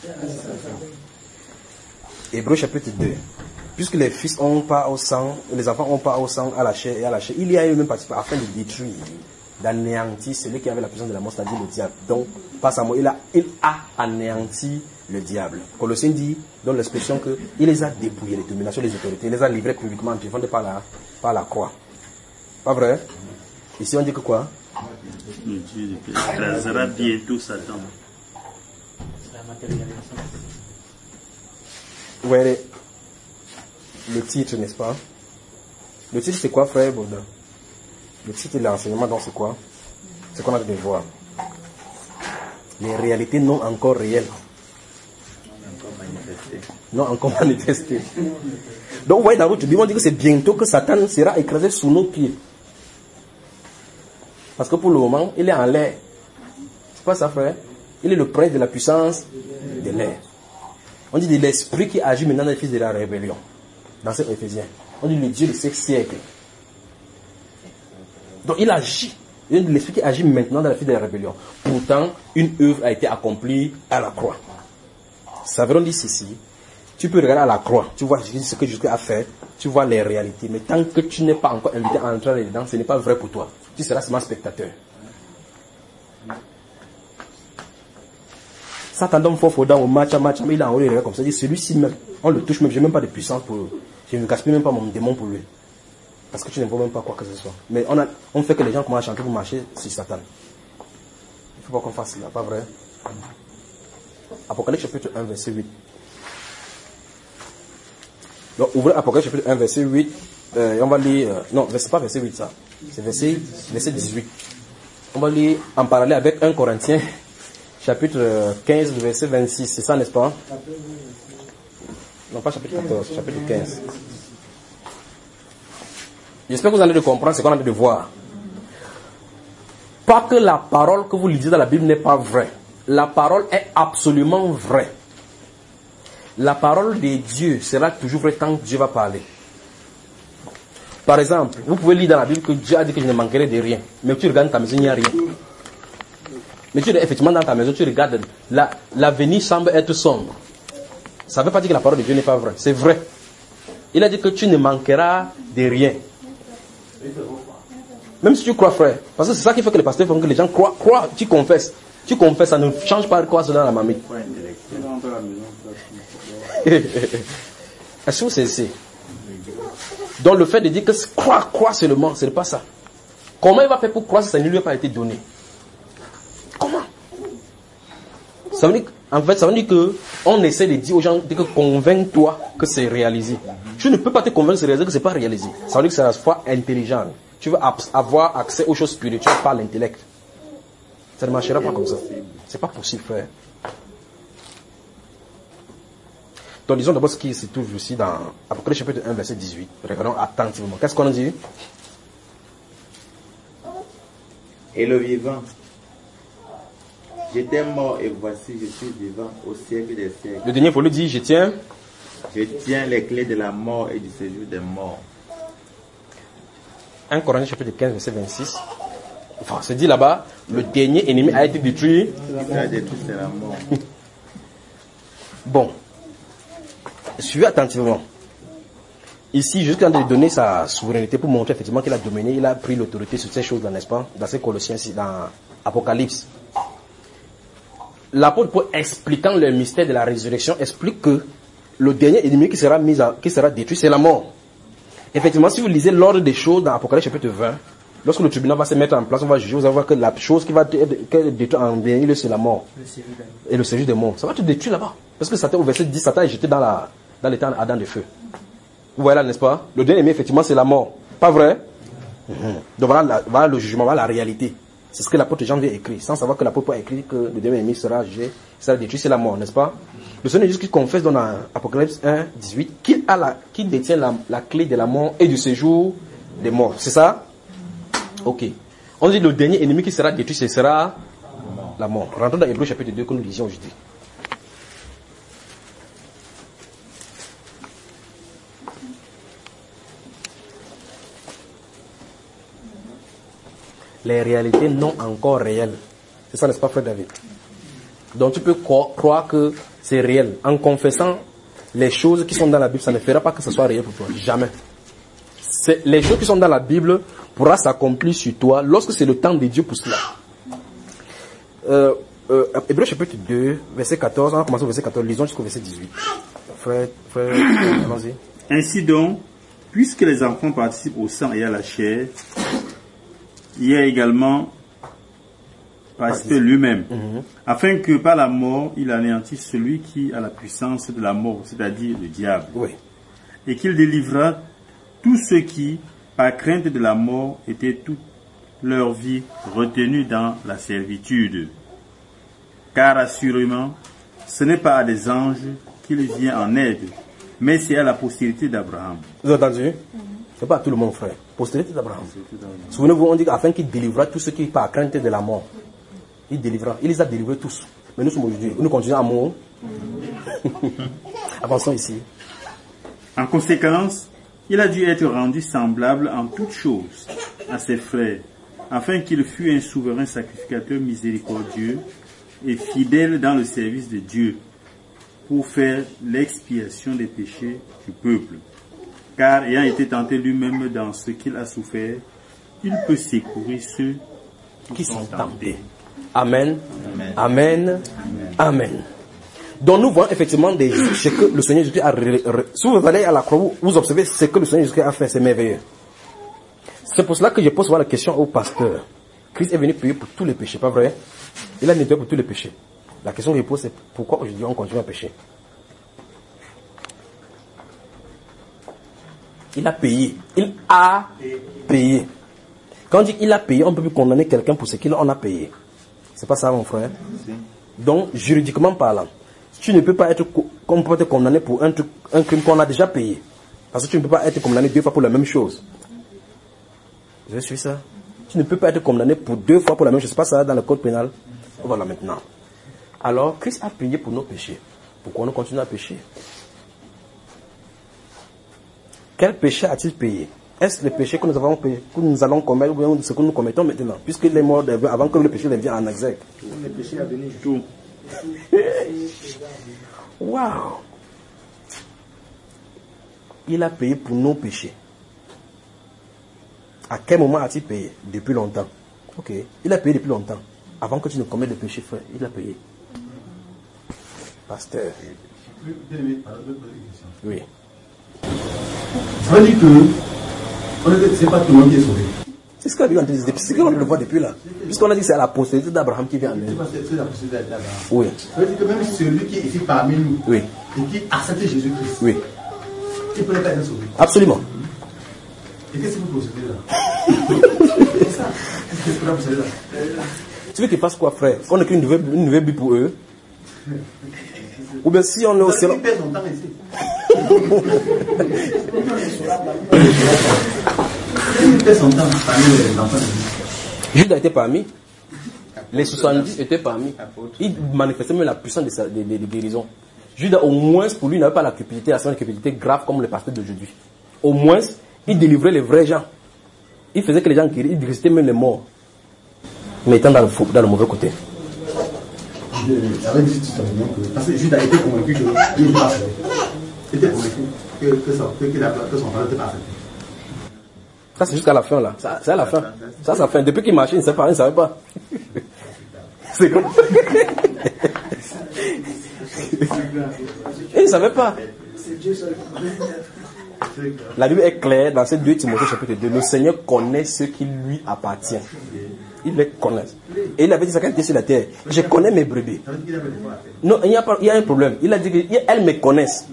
Hébreux chapitre deux. Puisque les fils ont pas au sang, les enfants ont pas au sang, à la chair et à la chair, il y a eux-mêmes participé afin de détruire, d'anéantir celui qui avait la puissance de la mort, c'est-à-dire le diable. Donc, par sa mort, il a, il a anéanti le diable. Colossiens dit, dans l'expression que il les a dépouillés, les dominations, les autorités, il les a livrés publiquement, défendus par la, par la croix. Pas vrai? Ici, on dit que quoi? Le Dieu de paix écrasera bientôt Satan. Ouais, le titre, n'est-ce pas? Le titre, c'est quoi, frère Baudin? Le titre de l'enseignement, donc, c'est quoi? C'est qu'on a de voir. Les réalités non encore réelles. Non encore manifestées. Donc, vous voyez, dans votre Bible, on dit que c'est bientôt que Satan sera écrasé sous nos pieds. Parce que pour le moment, il est en l'air. C'est pas ça, frère? Il est le prince de la puissance de l'air. On dit de l'esprit qui agit maintenant dans les fils de la rébellion. Dans ces Éphésiens. On dit le Dieu de ce siècle. Donc il agit. Il y a l'esprit qui agit maintenant dans les fils de la rébellion. Pourtant, une œuvre a été accomplie à la croix. Ça veut dire ceci. Tu peux regarder à la croix. Tu vois ce que Jésus a fait. Tu vois les réalités. Mais tant que tu n'es pas encore invité à entrer dedans, ce n'est pas vrai pour toi. Tu seras seulement spectateur. Satan donne fort dans au match à match, mais il a enlevé comme ça. Il dit celui-ci même, on le touche même, je n'ai même pas de puissance pour lui. Je ne gaspille même pas mon démon pour lui. Parce que tu ne vois même pas quoi que ce soit. Mais on, a, on fait que les gens commencent à chanter pour marcher sur Satan. Il ne faut pas qu'on fasse cela, pas vrai? Apocalypse chapitre un, verset huit. Donc ouvrez Apocalypse chapitre un, verset huit. Euh, on va lire, euh, non, c'est pas verset huit ça. C'est verset, verset dix-huit. On va lire en parallèle avec un Corinthiens. Chapitre quinze, verset vingt-six, c'est ça, n'est-ce pas? Non, pas chapitre quatorze, chapitre quinze. J'espère que vous en avez de comprendre ce qu'on a de voir. Pas que la parole que vous lisez dans la Bible n'est pas vraie. La parole est absolument vraie. La parole de Dieu sera toujours vraie tant que Dieu va parler. Par exemple, vous pouvez lire dans la Bible que Dieu a dit que je ne manquerai de rien. Mais tu regardes ta maison, il n'y a rien. Mais tu es effectivement dans ta maison, tu regardes, la, l'avenir semble être sombre. Ça ne veut pas dire que la parole de Dieu n'est pas vraie. C'est vrai. Il a dit que tu ne manqueras de rien. Même si tu crois, frère. Parce que c'est ça qui fait que les pasteurs font que les gens croient, croient, tu confesses. Tu confesses, ça ne change pas quoi cela dans la mamie. Est-ce que vous savez? Donc le fait de dire que croire, croire seulement, ce n'est pas ça. Comment il va faire pour croire si ça ne lui a pas été donné? Comment? Ça veut dire, en fait, ça veut dire que on essaie de dire aux gens, de que convainc-toi que c'est réalisé. Tu ne peux pas te convaincre que c'est réalisé, que c'est pas réalisé. Ça veut dire que c'est la foi intelligente. Tu veux avoir accès aux choses spirituelles par l'intellect. Ça ne marchera pas comme ça. C'est pas possible, frère. Donc disons d'abord ce qui se trouve aussi dans Apocalypse chapitre un, verset dix-huit. Regardons attentivement. Qu'est-ce qu'on a dit? Et le vivant. J'étais mort et voici je suis vivant au siècle des siècles. Le dernier volume dit, je tiens. Je tiens les clés de la mort et du séjour des morts. un Corinthiens chapitre quinze, verset vingt-six. Enfin, c'est dit là-bas, le dernier ennemi a été détruit. Il a détruit, c'est la mort. Bon. Suivez attentivement. Ici, jusqu'à donner sa souveraineté pour montrer effectivement qu'il a dominé, il a pris l'autorité sur ces choses-là, n'est-ce pas? Dans ces Colossiens, dans Apocalypse. L'apôtre Paul, expliquant le mystère de la résurrection, explique que le dernier ennemi qui sera mis à, qui sera détruit, c'est la mort. Effectivement, si vous lisez l'ordre des choses dans Apocalypse chapitre vingt, lorsque le tribunal va se mettre en place, on va juger, vous allez voir que la chose qui va être détruite en dernier lieu, c'est la mort. Et le séjour des morts. Ça va te détruire là-bas. Parce que Satan, au verset dix, Satan est jeté dans la, dans l'étang ardent de feu. Vous voyez là, n'est-ce pas? Le dernier ennemi, effectivement, c'est la mort. Pas vrai? Mm-hmm. Donc voilà, la, voilà le jugement, voilà la réalité. C'est ce que l'apôtre Jean vient écrire, sans savoir que l'apôtre a écrit que le dernier ennemi sera jugé, sera détruit, c'est la mort, n'est-ce pas? Le Seigneur Jésus qui confesse dans Apocalypse un, dix-huit, qu'il a la, qu'il détient la, la clé de la mort et du séjour des morts. C'est ça? Ok. On dit le dernier ennemi qui sera détruit, ce sera la mort. Rentrons dans Hébreux chapitre deux que nous lisions aujourd'hui. les réalités non encore réelles. C'est ça, n'est-ce pas, frère David? Donc tu peux croire que c'est réel. En confessant les choses qui sont dans la Bible, ça ne fera pas que ce soit réel pour toi. Jamais. C'est, les choses qui sont dans la Bible pourra s'accomplir sur toi lorsque c'est le temps de Dieu pour cela. Euh, euh, Hébreux chapitre deux, verset quatorze, on va commencer au verset quatorze, lisons jusqu'au verset dix-huit. Frère, frère, allons-y. Ainsi donc, puisque les enfants participent au sang et à la chair, il y a également participé lui-même, mm-hmm. afin que par la mort, il anéantisse celui qui a la puissance de la mort, c'est-à-dire le diable. Oui. Et qu'il délivra tous ceux qui, par crainte de la mort, étaient toute leur vie retenus dans la servitude. Car assurément, ce n'est pas à des anges qu'il vient en aide, mais c'est à la postérité d'Abraham. Vous avez entendu? Mm-hmm. Ce n'est pas à tout le monde, frère. Postérité d'Abraham. Souvenez-vous, on dit afin qu'il délivra tous ceux qui, par crainte de la mort, il délivra. Il les a délivrés tous. Mais nous sommes aujourd'hui. Nous continuons à mourir. Avançons ici. En conséquence, il a dû être rendu semblable en toutes choses à ses frères, afin qu'il fût un souverain sacrificateur miséricordieux et fidèle dans le service de Dieu, pour faire l'expiation des péchés du peuple. Car ayant été tenté lui-même dans ce qu'il a souffert, il peut secourir ceux qui, qui sont, sont tentés. tentés. Amen. Amen. Amen. Amen. Amen. Donc nous voyons effectivement des, ce que le Seigneur Jésus a... Si vous allez à la croix, vous observez ce que le Seigneur Jésus a fait, c'est merveilleux. C'est pour cela que je pose souvent la question au pasteur. Christ est venu payer pour tous les péchés, pas vrai? Il a nettoyé pour tous les péchés. La question que je pose, c'est pourquoi aujourd'hui on continue à pécher? Il a payé. Il a payé. Quand on dit qu'il a payé, on ne peut plus condamner quelqu'un pour ce qu'il en a payé. C'est pas ça, mon frère? Donc, juridiquement parlant, tu ne peux pas être, on peut être condamné pour un, truc, un crime qu'on a déjà payé. Parce que tu ne peux pas être condamné deux fois pour la même chose. Je suis ça. Tu ne peux pas être condamné pour deux fois pour la même chose. C'est pas ça dans le code pénal. Voilà maintenant. Alors, Christ a payé pour nos péchés. Pourquoi nous continuons à pécher? Quel péché a-t-il payé? Est-ce le péché que nous avons payé, que nous allons commettre, ou ce que nous commettons maintenant? Puisqu'il est mort avant que le péché ne vienne en exergue. Le péché a venu tout. Waouh! Il a payé pour nos péchés. À quel moment a-t-il payé? Depuis longtemps. Ok. Il a payé depuis longtemps. Avant que tu ne commettes de péché, frère, il a payé. Pasteur. Oui. Ça veut dire que c'est pas tout le monde qui est sauvé. C'est ce qu'on dit, c'est ce qu'on le voit depuis là. Puisqu'on a dit que c'est à la postérité d'Abraham qui vient en aide. C'est la postérité d'Abraham. Oui. Ça veut dire que même celui qui est ici parmi nous, oui, et qui accepte Jésus-Christ, oui, il peut pas être sauvé. Absolument. Et qu'est-ce que vous procédez là? C'est ça. Qu'est-ce que vous procédez là? Tu veux qu'il fasse quoi, frère? On écrit une nouvelle, une nouvelle Bible pour eux? Ou bien si on est au salon. perd son temps ici. Il perd son temps parmi les enfants. Judas était parmi. Les soixante-dix étaient parmi. Il manifestait même la puissance de, sa, de, de, de guérison. Judas, au moins, pour lui, n'avait pas la cupidité, la cupidité grave comme les pasteurs d'aujourd'hui. Au moins, il délivrait les vrais gens. Il faisait que les gens guérissent, il ressuscitait même les morts. Mais étant dans le, faux, dans le mauvais côté. J'avais dit tout que, parce que Judas était convaincu qu'il n'était pas fait. Il était convaincu que, que, son, que, que, la, que son frère n'était pas fait. Ça, c'est jusqu'à la fin, là. Ça, c'est à la fin. Ça, c'est la fin. Depuis qu'il marchait, il ne savait pas. Il ne savait pas. C'est comme... il ne savait pas. La Bible est claire dans ces deux Timothée chapitre deux. Le Seigneur connaît ce qui lui appartient. Il les connaît. Et il avait dit ça quand il était sur la terre. Je connais mes brebis. Non, il y a, pas, il y a un problème. Il a dit qu'elles me connaissent.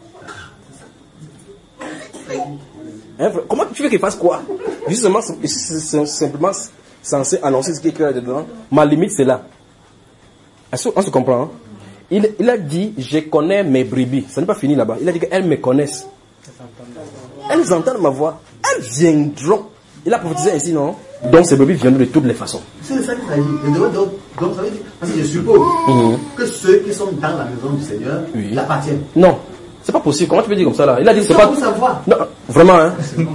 Hein, comment tu veux qu'il fasse quoi? Justement, c'est simplement censé annoncer ce qui est écrit là-dedans. Ma limite, c'est là. On se comprend, hein? il, il a dit, je connais mes brebis. Ça n'est pas fini là-bas. Il a dit qu'elles me connaissent. Elles entendent ma voix. Elles viendront. Il a prophétisé ainsi, non? Donc ces brebis viendront de toutes les façons. C'est ça qu'il a dit. Donc, donc, donc, ça veut dire, parce que je suppose mm-hmm. que ceux qui sont dans la maison du Seigneur oui. l'appartiennent. Non. C'est pas possible. Comment tu peux dire comme ça là? Il a dit c'est C'est pas. pour savoir. Non, vraiment, hein.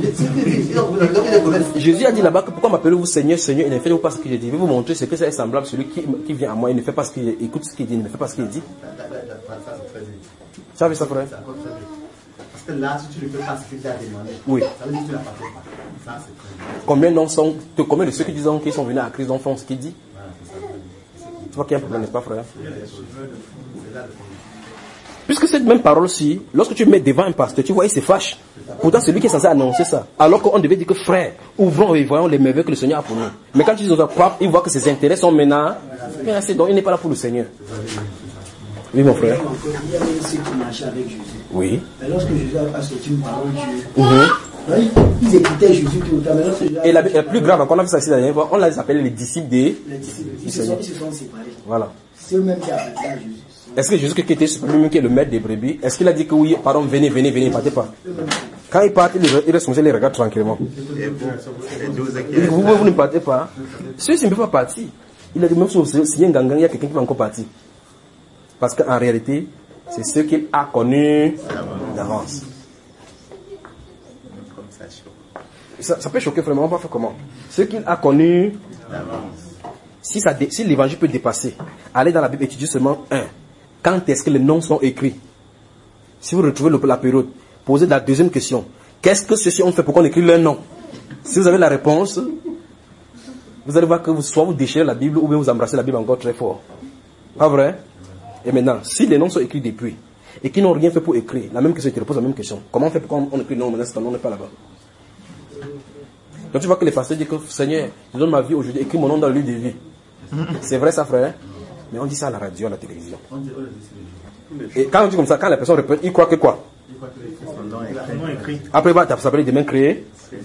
C'est Jésus a dit là-bas que pourquoi m'appelez-vous Seigneur, Seigneur, et ne faites pas ce que j'ai dit. Je vais vous montrer ce que c'est semblable. Celui qui, qui vient à moi, il ne fait pas ce qu'il écoute ce qu'il dit, il ne fait pas ce qu'il dit. Ça veut ça, frère? Parce que là, si tu ne fais pas ce que tu as demandé, Oui. ça veut dire que tu ne l'appartiens pas. Ça, c'est très bien. Combien d'enfants sont, combien de ceux qui disent qu'ils sont venus à Christ font ce qu'il dit? Tu vois qu'il y a un problème, n'est-ce pas, frère? Puisque cette même parole-ci, lorsque tu mets devant un pasteur, tu vois, il se fâche. Pourtant, c'est lui qui est censé annoncer ça. Alors qu'on devait dire que frère, ouvrons et voyons les merveilles que le Seigneur a pour nous. Mais quand ils doivent croire, ils voient que ses intérêts sont maintenant menacés. Donc, il n'est pas là pour le Seigneur. Oui, mon frère. Il y avait ceux qui marchaient avec Jésus. Oui. Mais lorsque Jésus a sorti une parole de Dieu, Mm-hmm. ils écoutaient Jésus tout le temps. Mais lorsque Jésus a Et la, la plus grave, encore on a vu ça ici la dernière fois, on les appelait les disciples des... les disciples, ils se sont, ils se sont séparés. Voilà. C'est eux-mêmes qui appelaient ça Jésus. Est-ce que Jésus qui était sur lui-même qui est le maître des brebis, est-ce qu'il a dit que oui, pardon, venez, venez, venez, partez pas? Quand il part, il, il reste comme ça, il les regarde tranquillement. Et vous, les douze qui Il dit, restent vous, là, vous ne partez pas. Ceux-ci ne peuvent pas partir. Il a dit, même si un gangan, il y a quelqu'un qui va encore partir. Parce qu'en réalité, c'est ce qu'il a connu d'avance. comme ça chaud. Ça, ça peut choquer vraiment, on va faire comment? Ce qu'il a connu D'avance. si, ça dé- si l'évangile peut dépasser, allez dans la Bible, étudiez seulement un. Quand est-ce que les noms sont écrits? Si vous retrouvez le- la période, posez la deuxième question. Qu'est-ce que ceux-ci ont fait pour qu'on écrive leur nom? Si vous avez la réponse, vous allez voir que vous, soit vous déchirez la Bible ou bien vous embrassez la Bible encore très fort. Pas vrai? Et maintenant, si les noms sont écrits depuis et qu'ils n'ont rien fait pour écrire, la même question, tu reposes la même question. Comment on fait pour qu'on on écrit le nom maintenant si ton nom n'est pas là-bas? Donc tu vois que les pasteurs disent que Seigneur, je donne ma vie aujourd'hui, écris mon nom dans le livre de vie. C'est vrai ça, frère? Mais on dit ça à la radio, à la télévision. Et quand on dit comme ça, quand la personne répète, il croit que quoi? Son nom est écrit. Après, bah, ça s'appelle demain créé.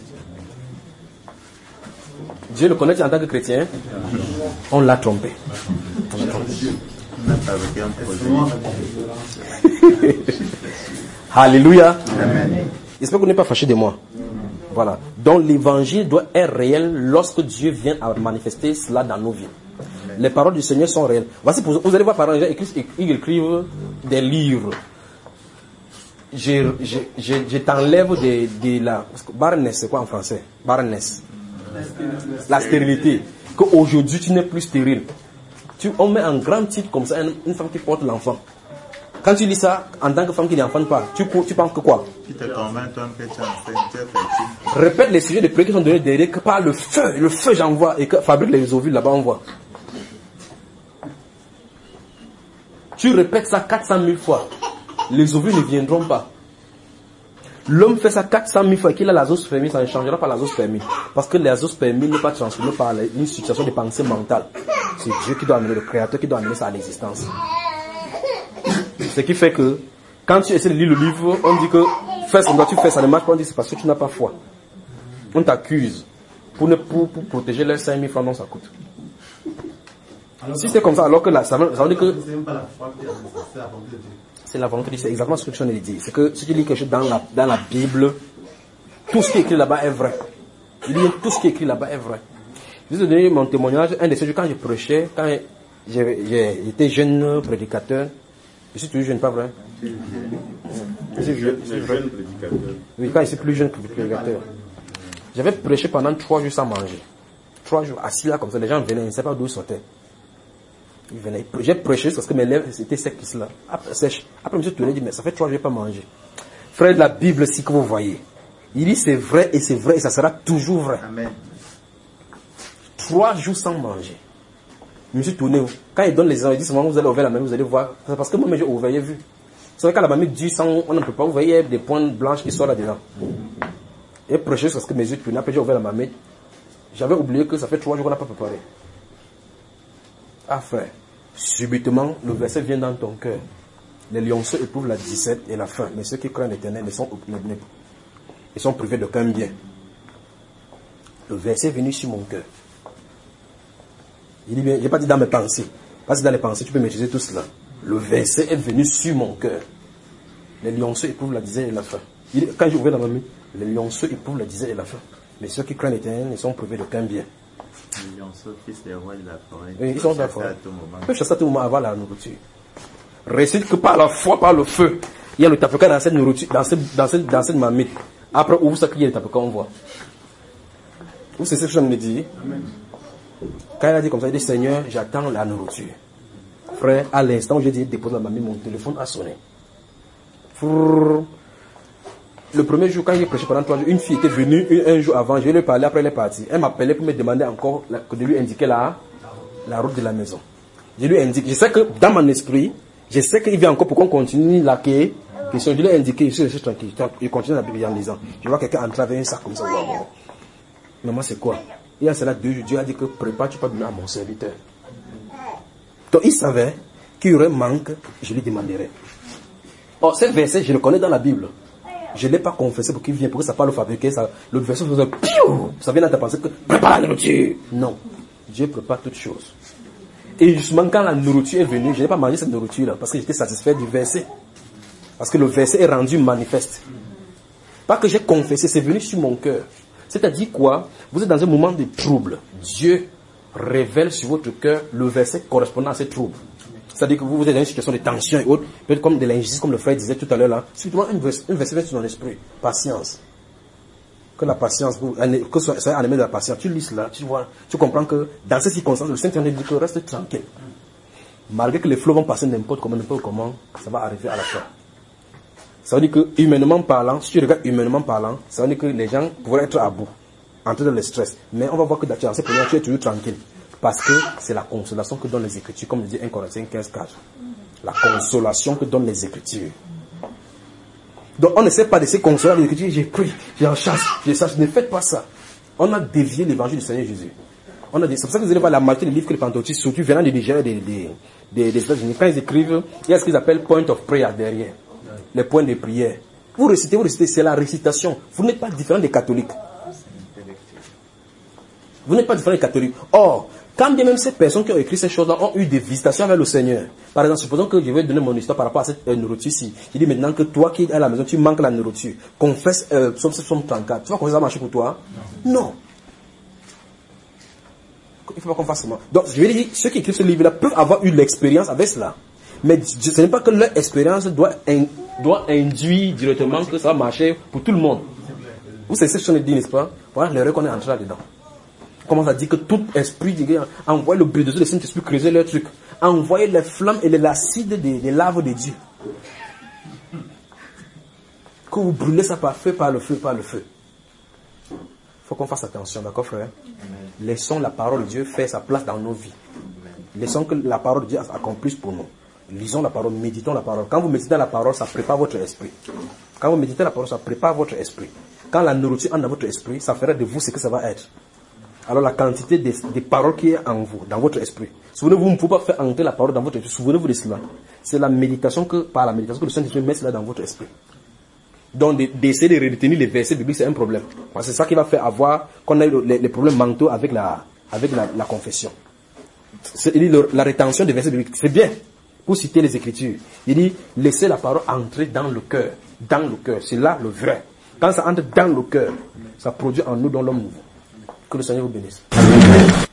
Dieu le connaît en tant que chrétien. On l'a trompé. On l'a trompé. On n'a pas avec un projet. Alléluia. Amen. J'espère que vous n'êtes pas fâché de moi. Voilà. Donc l'évangile doit être réel lorsque Dieu vient à manifester cela dans nos vies. Les paroles du Seigneur sont réelles. Voici pour vous allez voir par exemple, ils écrivent, ils écrivent des livres. Je, je, je, je t'enlève de, de la... Barrenness, c'est quoi en français? Barrenness. La stérilité. Qu'aujourd'hui tu n'es plus stérile. Tu, on met un grand titre comme ça, une, une femme qui porte l'enfant. Quand tu lis ça, en tant que femme qui n'enfante pas, tu, tu penses que quoi? Tu te convaincs toi que tu es enceinte, tu es fertile. Répète les sujets de prière qui sont donnés derrière, que par le feu, le feu j'envoie, et que fabrique les ovules là-bas on voit. Tu répètes ça quatre cent mille fois, les ovules ne viendront pas. L'homme fait ça quatre cent mille fois et qu'il a l'azospermie, ça ne changera pas l'azospermie. Parce que l'azospermie n'est pas transformée par une situation de pensée mentale. C'est Dieu qui doit amener, le Créateur qui doit amener ça à l'existence. Ce qui fait que, quand tu essaies de lire le livre, on dit que fais ce que tu fais, ça ne marche pas, on dit c'est parce que tu n'as pas foi. On t'accuse pour, ne, pour, pour protéger les cinq mille francs dont ça coûte. Alors, si c'est comme ça, alors que là, ça veut, ça veut dire que c'est même pas la foi qui est c'est la volonté de Dieu. c'est la volonté de Dieu, c'est exactement ce que je viens de dire. C'est que si tu lis quelque chose dans la, dans la Bible, tout ce qui est écrit là-bas est vrai. Il dit tout ce qui est écrit là-bas est vrai. Je vais vous donner mon témoignage, un de ces jours quand je prêchais, quand j'étais jeune prédicateur. Je suis toujours jeune, pas vrai? Je suis jeune, jeune prédicateur. Oui, quand je suis plus jeune prédicateur. J'avais prêché pendant trois jours sans manger. Trois jours, assis là comme ça, les gens venaient, ils ne savaient pas d'où ils sortaient. Ils venaient. J'ai prêché parce que mes lèvres étaient secs là. Après, sèches. Après, je me suis tourné et dit, mais ça fait trois jours que je n'ai pas mangé. Frère de la Bible, si que vous voyez. Il dit, c'est vrai et c'est vrai et ça sera toujours vrai. Amen. Trois jours sans manger. Je me suis tourné. Quand il donne les gens, il dit seulement vous allez ouvrir la main, vous allez voir. C'est parce que moi, j'ai ouvert, j'ai vu. C'est vrai quand la mamie du sang, on ne peut pas. Vous voyez, il y a des pointes blanches qui sortent là-dedans. Et prêché parce que mes yeux tournaient. Après, j'ai ouvert la mamie. J'avais oublié que ça fait trois jours qu'on n'a pas préparé. Ah frère, subitement, le verset vient dans ton cœur. Les lionceaux éprouvent la disette et la faim, mais ceux qui craignent l'Éternel ne sont, ils sont privés d'aucun bien. Le verset est venu sur mon cœur. Il dit bien, je n'ai pas dit dans mes pensées. Parce que dans les pensées, tu peux maîtriser tout cela. Le verset est venu sur mon cœur. Les lionceaux éprouvent la disette et la faim. Il dit, quand j'ai ouvert la mamie, les lionceaux éprouvent la disette et la faim, mais ceux qui craignent l'Éternel ne sont privés d'aucun bien. Les lionceaux, fils des rois de la forêt. Oui, ils sont de la chasser forêt. à tout moment. Ils peuvent chasser à tout moment avant la nourriture. Récite que par la foi, par le feu. Il y a le tapioca dans cette nourriture, dans cette, dans cette, dans cette marmite. Après, où ça qu'il y a le tapioca, on voit. Où c'est ce que je me dis? Quand il a dit comme ça, il dit Seigneur, j'attends la nourriture. Frère, à l'instant où j'ai dit déposer la marmite, mon téléphone a sonné. Frrr. Le premier jour, quand j'ai prêché pendant trois jours, une fille était venue un jour avant, je lui ai parlé, après elle est partie. Elle m'appelait pour me demander encore de lui indiquer la, la route de la maison. Je lui indique, je sais que dans mon esprit, je sais qu'il vient encore pour qu'on continue la question. Je lui ai indiqué, je suis tranquille, je continue la Bible en lisant. Je vois quelqu'un entrer avec un sac comme ça. Wow. Maman, c'est quoi? Il y a cela deux jours, Dieu a dit que prépare, tu peux donner à mon serviteur. Donc il savait qu'il y aurait manque, je lui demanderai. Or, ce verset, je le connais dans la Bible. Je ne l'ai pas confessé pour qu'il vienne, pour que ça parle au fabriqué. Ça, le verset faisait piou, ça vient dans ta pensée que prépare la nourriture. Non, Dieu prépare toutes choses. Et justement, quand la nourriture est venue, je n'ai pas mangé cette nourriture-là parce que j'étais satisfait du verset. Parce que le verset est rendu manifeste. Pas que j'ai confessé, c'est venu sur mon cœur. C'est-à-dire quoi? Vous êtes dans un moment de trouble. Dieu révèle sur votre cœur le verset correspondant à ces troubles. C'est-à-dire que vous, vous êtes dans une situation de tension et autres, peut-être comme de l'injustice, comme le frère disait tout à l'heure là. C'est un verset, un verset vient sur ton esprit. Patience. Que la patience, que ce soit animé de la patience. Tu lis cela, tu vois, tu comprends que dans ces circonstances, le Saint-Esprit dit que reste tranquille. Malgré que les flots vont passer n'importe comment, n'importe comment, ça va arriver à la fin. Ça veut dire que, humainement parlant, si tu regardes humainement parlant, ça veut dire que les gens pourraient être à bout, en train de le stress. Mais on va voir que dans ces premiers, tu es toujours tranquille. Parce que c'est la consolation que donnent les Écritures, comme le dit un Corinthiens quinze quatre. La consolation que donnent les Écritures. Donc on ne sait pas de se consoler les Écritures. J'ai pris, j'ai en chasse, j'ai chasse. Ne faites pas ça. On a dévié l'évangile du Seigneur Jésus. On a dit, c'est pour ça que vous allez voir la majorité des livres que les pentecôtistes, surtout venant des Nigeria, des, des, des, des États-Unis, quand ils écrivent, il y a ce qu'ils appellent point of prayer derrière. Les points de prière. Vous récitez, vous récitez, c'est la récitation. Vous n'êtes pas différent des catholiques. Vous n'êtes pas différent des catholiques. Or, quand bien même ces personnes qui ont écrit ces choses-là ont eu des visitations avec le Seigneur. Par exemple, supposons que je vais donner mon histoire par rapport à cette euh, nourriture-ci. Je dis maintenant que toi qui es à la maison, tu manques la nourriture. Confesse euh, Psaume trente-quatre. Tu vas confesser ça marcher pour toi? Non. Il ne faut pas qu'on fasse ça. Donc, je vais dire, ceux qui écrivent ce livre-là peuvent avoir eu l'expérience avec cela. Mais ce n'est pas que leur expérience doit, in, doit induire directement que ça va marcher pour tout le monde. Vous savez ce que je dis, n'est-ce pas? Voilà l'erreur qu'on est entré là-dedans. Comment ça dit que tout esprit, envoie le bruit de le Saint-Esprit creuser leur truc. Envoyer les flammes et les acides des, des laves de Dieu. Que vous brûlez ça par feu, par le feu, par le feu. Il faut qu'on fasse attention, d'accord frère? Laissons la parole de Dieu faire sa place dans nos vies. Laissons que la parole de Dieu accomplisse pour nous. Lisons la parole, méditons la parole. Quand vous méditez la parole, ça prépare votre esprit. Quand vous méditez la parole, ça prépare votre esprit. Quand la nourriture entre dans votre esprit, ça fera de vous ce que ça va être. Alors la quantité des, des paroles qui est en vous, dans votre esprit. Souvenez-vous, vous ne pouvez pas faire entrer la parole dans votre esprit. Souvenez-vous de cela. C'est la méditation que, par la méditation que le Saint-Esprit met cela dans votre esprit. Donc d'essayer de retenir les versets bibliques, c'est un problème. C'est ça qui va faire avoir qu'on a eu les, les problèmes mentaux avec la, avec la, la confession. Il dit le, la rétention des versets bibliques, c'est bien. Pour citer les Écritures, il dit laissez la parole entrer dans le cœur. Dans le cœur, c'est là le vrai. Quand ça entre dans le cœur, ça produit en nous dans l'homme nouveau. Que le Seigneur vous bénisse. Amen.